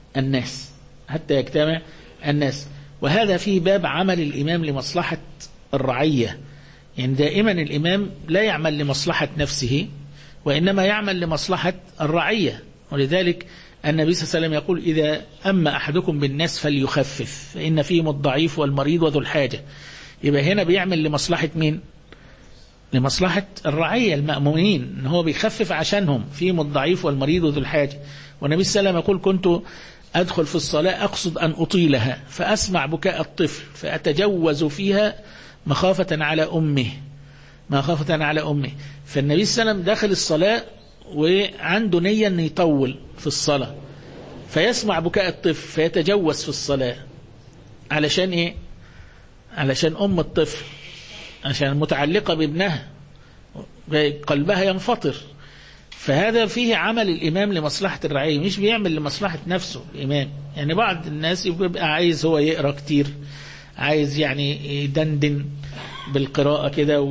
الناس. وهذا فيه باب عمل الإمام لمصلحة الرعية، يعني دائما الإمام لا يعمل لمصلحة نفسه، وإنما يعمل لمصلحة الرعية. ولذلك النبي صلى الله عليه وسلم يقول: إذا أما أحدكم بالناس فليخفف فإن فيهم الضعيف والمريض وذو الحاجة. يبقى هنا بيعمل لمصلحة مين؟ لمصلحة الرعية المأمومين، إن هو بيخفف عشانهم، فيهم الضعيف والمريض وذو الحاجة. والنبي صلى الله عليه وسلم يقول: كنت أدخل في الصلاة أقصد أن أطيلها، فأسمع بكاء الطفل فأتجوز فيها مخافة على أمه، مخافة على أمه. فالنبي صلى الله عليه وسلم داخل الصلاة وعنده نية أن يطول في الصلاة، فيسمع بكاء الطفل فيتجوز في الصلاة. علشان إيه؟ علشان أم الطفل، عشان متعلقة بابنها قلبها ينفطر. فهذا فيه عمل الإمام لمصلحة الرعية، مش بيعمل لمصلحة نفسه الإمام. يعني بعض الناس يبقى عايز هو يقرأ كتير، عايز يعني يدندن بالقراءة كده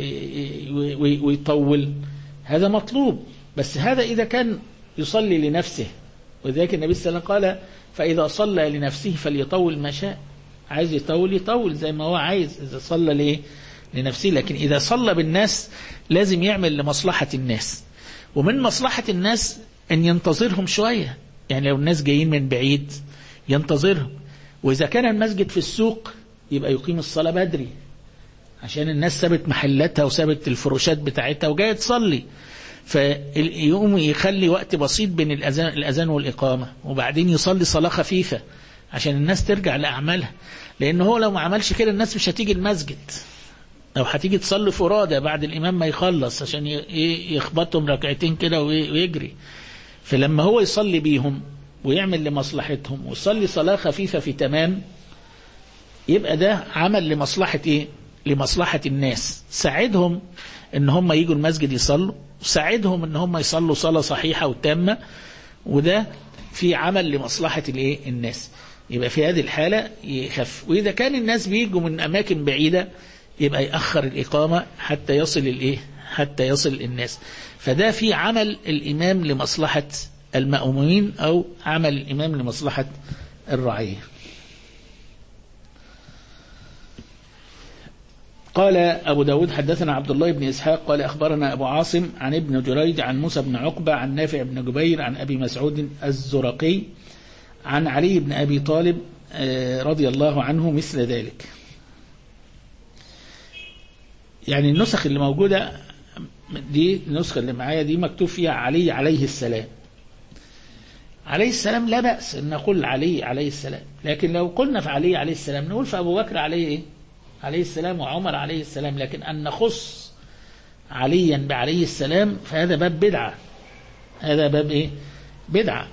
ويطول، هذا مطلوب. بس هذا إذا كان يصلي لنفسه، وذلك النبي صلى الله عليه وسلم قال فإذا صلى لنفسه فليطول ما شاء. عايز يطول يطول زي ما هو عايز إذا صلى ليه لنفسه. لكن إذا صلى بالناس لازم يعمل لمصلحة الناس، ومن مصلحة الناس أن ينتظرهم شوية. يعني لو الناس جايين من بعيد ينتظرهم، وإذا كان المسجد في السوق يبقى يقيم الصلاة بدري، عشان الناس سابت محلاتها وسابت الفروشات بتاعتها وجاية تصلي، فيقوم يخلي وقت بسيط بين الأذان والإقامة، وبعدين يصلي صلاة خفيفة عشان الناس ترجع لأعمالها. لأنه هو لو ما عملش كده الناس مش هتيجي المسجد، لو هتيجي تصلي فرادى بعد الإمام ما يخلص عشان يخبطهم ركعتين كده ويجري. فلما هو يصلي بيهم ويعمل لمصلحتهم ويصلي صلاة خفيفة في تمام، يبقى ده عمل لمصلحة إيه؟ لمصلحة الناس. ساعدهم ان هم يجوا المسجد يصلوا، وساعدهم ان هم يصلوا صلاة صحيحة وتامة، وده في عمل لمصلحة الايه الناس. يبقى في هذه الحالة يخف. وإذا كان الناس بيجوا من أماكن بعيدة يبقى يأخر الإقامة حتى يصل الايه حتى يصل الناس. فده في عمل الإمام لمصلحة المأمومين أو عمل الإمام لمصلحة الرعية. قال أبو داود حدثنا عبد الله بن إسحاق قال أخبرنا أبو عاصم عن ابن جريج عن موسى بن عقبة عن نافع بن جبير عن أبي مسعود الزرقي عن علي بن أبي طالب رضي الله عنه مثل ذلك. يعني النسخ اللي موجودة دي، النسخة اللي معايا دي مكتوب فيها علي عليه السلام. عليه السلام لا بأس أن نقول علي عليه السلام، لكن لو قلنا في علي عليه السلام نقول في أبو بكر عليه إيه؟ عليه السلام وعمر عليه السلام. لكن أن نخص عليا بعليه السلام فهذا باب بدعة، هذا باب إيه؟ بدعة.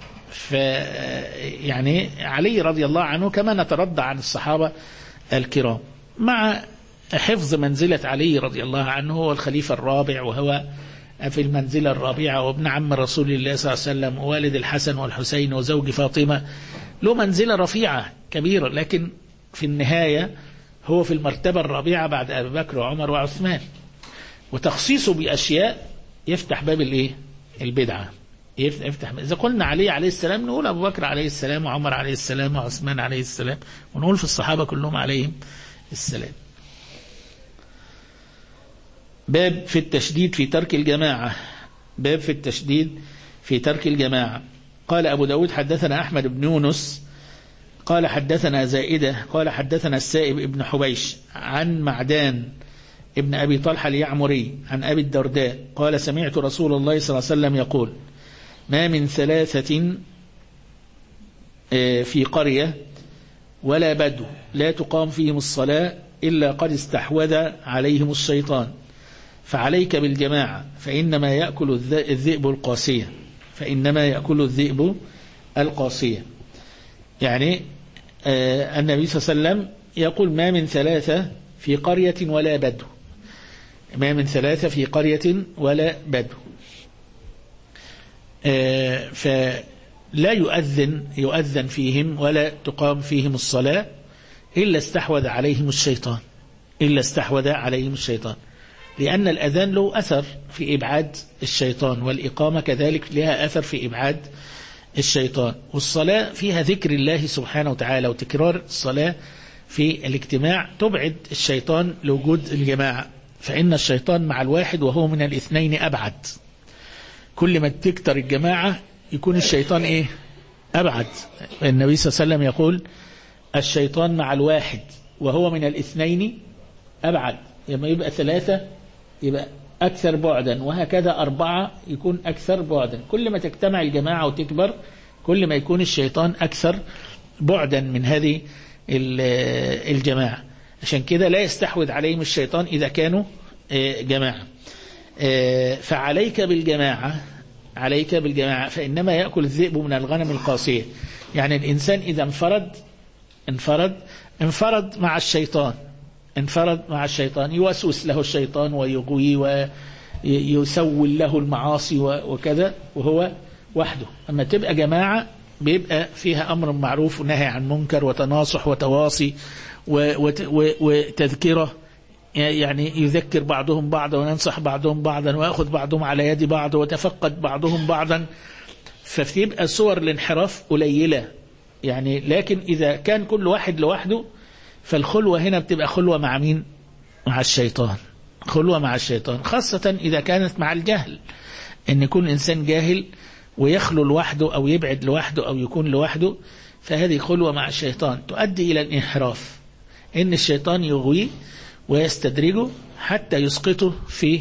يعني علي رضي الله عنه كما نترضى عن الصحابة الكرام، مع حفظ منزلة علي رضي الله عنه، هو الخليفة الرابع وهو في المنزلة الرابعة، وابن عم رسول الله صلى الله عليه وسلم ووالد الحسن والحسين وزوج فاطمة، له منزلة رفيعة كبيرة، لكن في النهاية هو في المرتبة الرابعة بعد أبي بكر وعمر وعثمان. وتخصيصه بأشياء يفتح باب الايه البدعة، يفتح. إذا قلنا علي عليه السلام نقول أبو بكر عليه السلام وعمر عليه السلام وعثمان عليه السلام، ونقول في الصحابة كلهم عليهم السلام. باب في التشديد في ترك الجماعة. باب في التشديد في ترك الجماعة. قال أبو داود حدثنا أحمد بن يونس قال حدثنا زائدة قال حدثنا السائب ابن حبيش عن معدان ابن أبي طلحة اليعمري عن أبي الدرداء قال سمعت رسول الله صلى الله عليه وسلم يقول ما من ثلاثة في قرية ولا بدو لا تقام فيهم الصلاة إلا قد استحوذ عليهم الشيطان، فعليك بالجماعة فإنما يأكل الذئب القاسية، فإنما يأكل الذئب القاسية. يعني النبي صلى الله عليه وسلم يقول ما من ثلاثة في قرية ولا بدو، ما من ثلاثة في قرية ولا بدو، فلا يؤذن فيهم ولا تقام فيهم الصلاة إلا استحوذ عليهم الشيطان، إلا استحوذ عليهم الشيطان، لأن الأذان له أثر في إبعاد الشيطان، والإقامة كذلك لها أثر في إبعاد الشيطان. والصلاة فيها ذكر الله سبحانه وتعالى، وتكرار الصلاة في الاجتماع تبعد الشيطان لوجود الجماعة، فإن الشيطان مع الواحد وهو من الاثنين أبعد. كل ما تكتر الجماعة يكون الشيطان إيه؟ أبعد. النبي صلى الله عليه وسلم يقول الشيطان مع الواحد وهو من الاثنين أبعد. لما يبقى ثلاثة يبقى أكثر بعدا، وهكذا أربعة يكون أكثر بعدا. كل ما تجتمع الجماعة وتكبر كل ما يكون الشيطان أكثر بعدا من هذه الجماعة. عشان كده لا يستحوذ عليهم الشيطان إذا كانوا جماعة. فعليك بالجماعة، عليك بالجماعة، فإنما يأكل الذئب من الغنم القاسية. يعني الإنسان إذا انفرد مع الشيطان، انفرد مع الشيطان، يوسوس له الشيطان ويغوي ويسول له المعاصي وكذا وهو وحده. أما تبقى جماعة بيبقى فيها أمر معروف ونهي عن منكر وتناصح وتواصي وتذكرة، يعني يذكر بعضهم بعضا وينصح بعضهم بعضا ويأخذ بعضهم على يد بعض وتفقد بعضهم بعضا، فبتبقى صور الانحراف قليلة يعني. لكن إذا كان كل واحد لوحده فالخلوة هنا بتبقى خلوة مع مين؟ مع الشيطان، خلوة مع الشيطان، خاصة إذا كانت مع الجهل، إن يكون إنسان جاهل ويخلو لوحده أو يبعد لوحده أو يكون لوحده، فهذه خلوة مع الشيطان تؤدي إلى الانحراف، إن الشيطان يغويه ويستدرجه حتى يسقطه في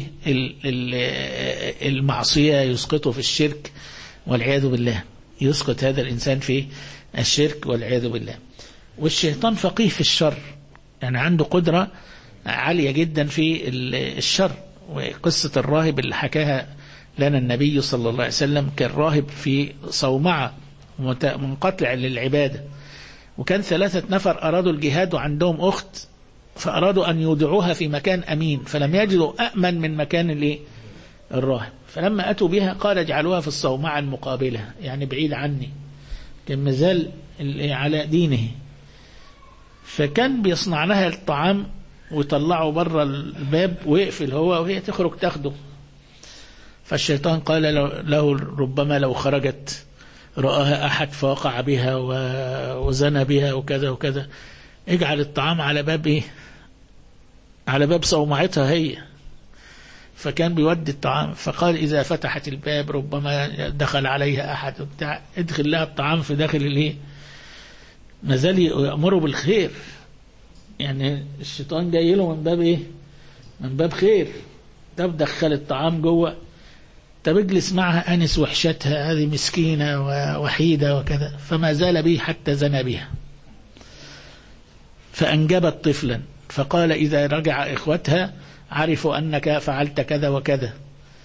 المعصية، يسقطه في الشرك والعياذ بالله، يسقط هذا الإنسان في الشرك والعياذ بالله. والشيطان فقيه في الشر، يعني عنده قدرة عالية جدا في الشر. وقصة الراهب اللي حكاها لنا النبي صلى الله عليه وسلم، كان راهب في صومعة منقطع للعبادة، وكان 3 نفر أرادوا الجهاد وعندهم أخت، فأرادوا أن يودعوها في مكان أمين، فلم يجدوا أأمن من مكان الراهب، فلما أتوا بها قال اجعلوها في الصومعة المقابلة، يعني بعيد عني، كان مازال على دينه. فكان بيصنع لها الطعام ويطلعوا بره الباب ويقفل هو وهي تخرج تاخده. فالشيطان قال له ربما لو خرجت رآها أحد فوقع بها وزنى بها وكذا وكذا، اجعل الطعام على باب ايه؟ على باب صومعتها هي. فكان بيودي الطعام، فقال إذا فتحت الباب ربما دخل عليها أحد وبتاع، ادخل لها الطعام في داخل الايه، ما زال يأمره بالخير، يعني الشيطان جاي له من باب ايه؟ من باب خير. طب دخل الطعام جوه، طب اجلس معها أنس وحشتها، هذه مسكينة ووحيدة وكذا، فما زال به حتى زنى بها، فأنجبت طفلا، فقال إذا رجع إخوتها عرفوا أنك فعلت كذا وكذا،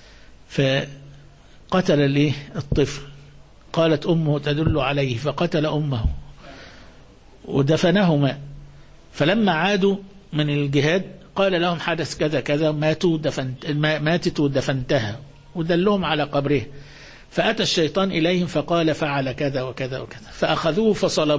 فقتل الطفل. قالت أمه تدل عليه، فقتل أمه ودفنهما. فلما عادوا من الجهاد قال لهم حدث كذا كذا، ماتت ودفنتها، ودلهم على قبره. فأتى الشيطان إليهم فقال فعل كذا وكذا وكذا، فأخذوه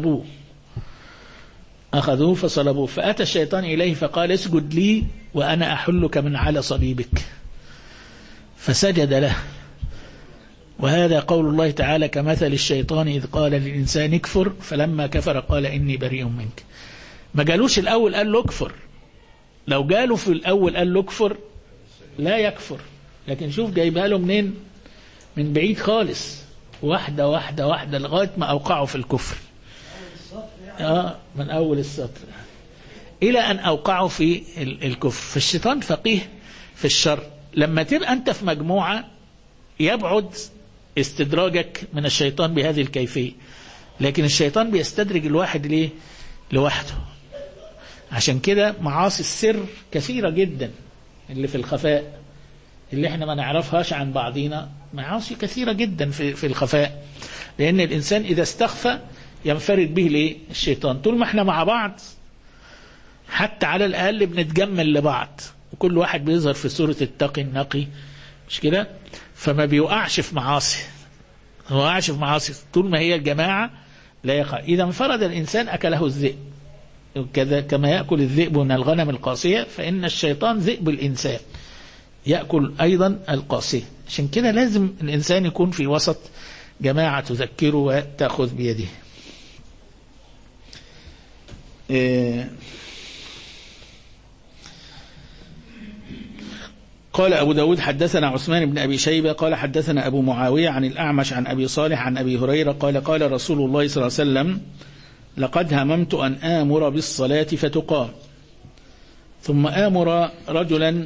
فصلبوه. فأتى الشيطان إليه فقال اسجد لي وأنا أحلك من على صليبك، فسجد له. وهذا قول الله تعالى كمثل الشيطان إذ قال للإنسان اكفر فلما كفر قال إني بريء منك. ما قالوش الأول قال له اكفر، لو قالوا في الأول قال له اكفر لا يكفر، لكن شوف جايبها له منين؟ من بعيد خالص، واحدة واحدة واحدة لغاية ما أوقعوا في الكفر. من أول السطر إلى أن أوقعوا في الكفر. فالشيطان فقيه في الشر. لما تبقى أنت في مجموعة يبعد استدراجك من الشيطان بهذه الكيفية، لكن الشيطان بيستدرج الواحد ليه؟ لوحده. عشان كده معاصي السر كثيرة جدا، اللي في الخفاء اللي احنا ما نعرفهاش عن بعضينا، معاصي كثيرة جدا في الخفاء، لأن الإنسان إذا استخفى ينفرد به ليه؟ الشيطان. طول ما احنا مع بعض حتى على الأقل بنتجمل لبعض، وكل واحد بيظهر في صورة التقي النقي، مش كده؟ فما بيوقعش في معاصي، طول ما هي الجماعة لا يقع. إذا انفرد الإنسان أكله الذئب، كذا كما يأكل الذئب من الغنم القاسية، فإن الشيطان ذئب الإنسان يأكل أيضا القاسية. عشان كده لازم الإنسان يكون في وسط جماعة تذكره وتأخذ بيده. قال أبو داود حدثنا عثمان بن أبي شيبة قال حدثنا أبو معاوية عن الأعمش عن أبي صالح عن أبي هريرة قال رسول الله صلى الله عليه وسلم لقد هممت أن آمر بالصلاة فتقام، ثم آمر رجلا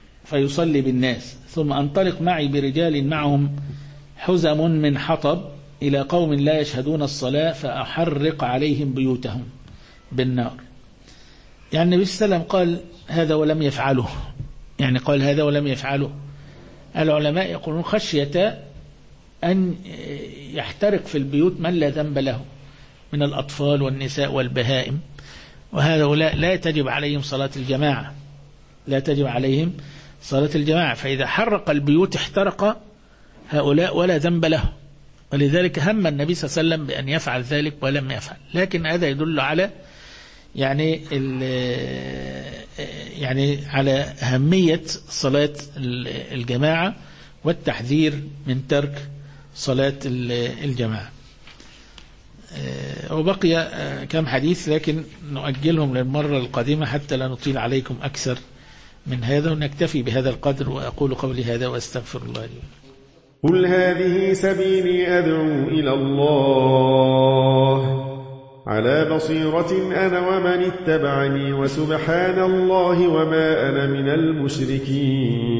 فيصلي بالناس، ثم أنطلق معي برجال معهم حزم من حطب إلى قوم لا يشهدون الصلاة فأحرق عليهم بيوتهم بالنار. يعني النبي صلى الله عليه وسلم قال هذا ولم يفعله، يعني قال هذا ولم يفعله. العلماء يقولون خشية أن يحترق في البيوت من لا ذنب له من الأطفال والنساء والبهائم، وهؤلاء لا تجب عليهم صلاة الجماعة، لا تجب عليهم صلاة الجماعة. فإذا حرق البيوت احترق هؤلاء ولا ذنب له، ولذلك هم النبي صلى الله عليه وسلم بأن يفعل ذلك ولم يفعل. لكن هذا يدل على يعني على أهمية صلاة الجماعة والتحذير من ترك صلاة الجماعة. وبقي كم حديث لكن نؤجلهم للمرة القادمة حتى لا نطيل عليكم أكثر من هذا، ونكتفي بهذا القدر. وأقول قولي هذا وأستغفر الله لي. قل هذه سبيلي أدعو إلى الله على بصيرة أنا ومن اتبعني، وسبحان الله وما أنا من المشركين.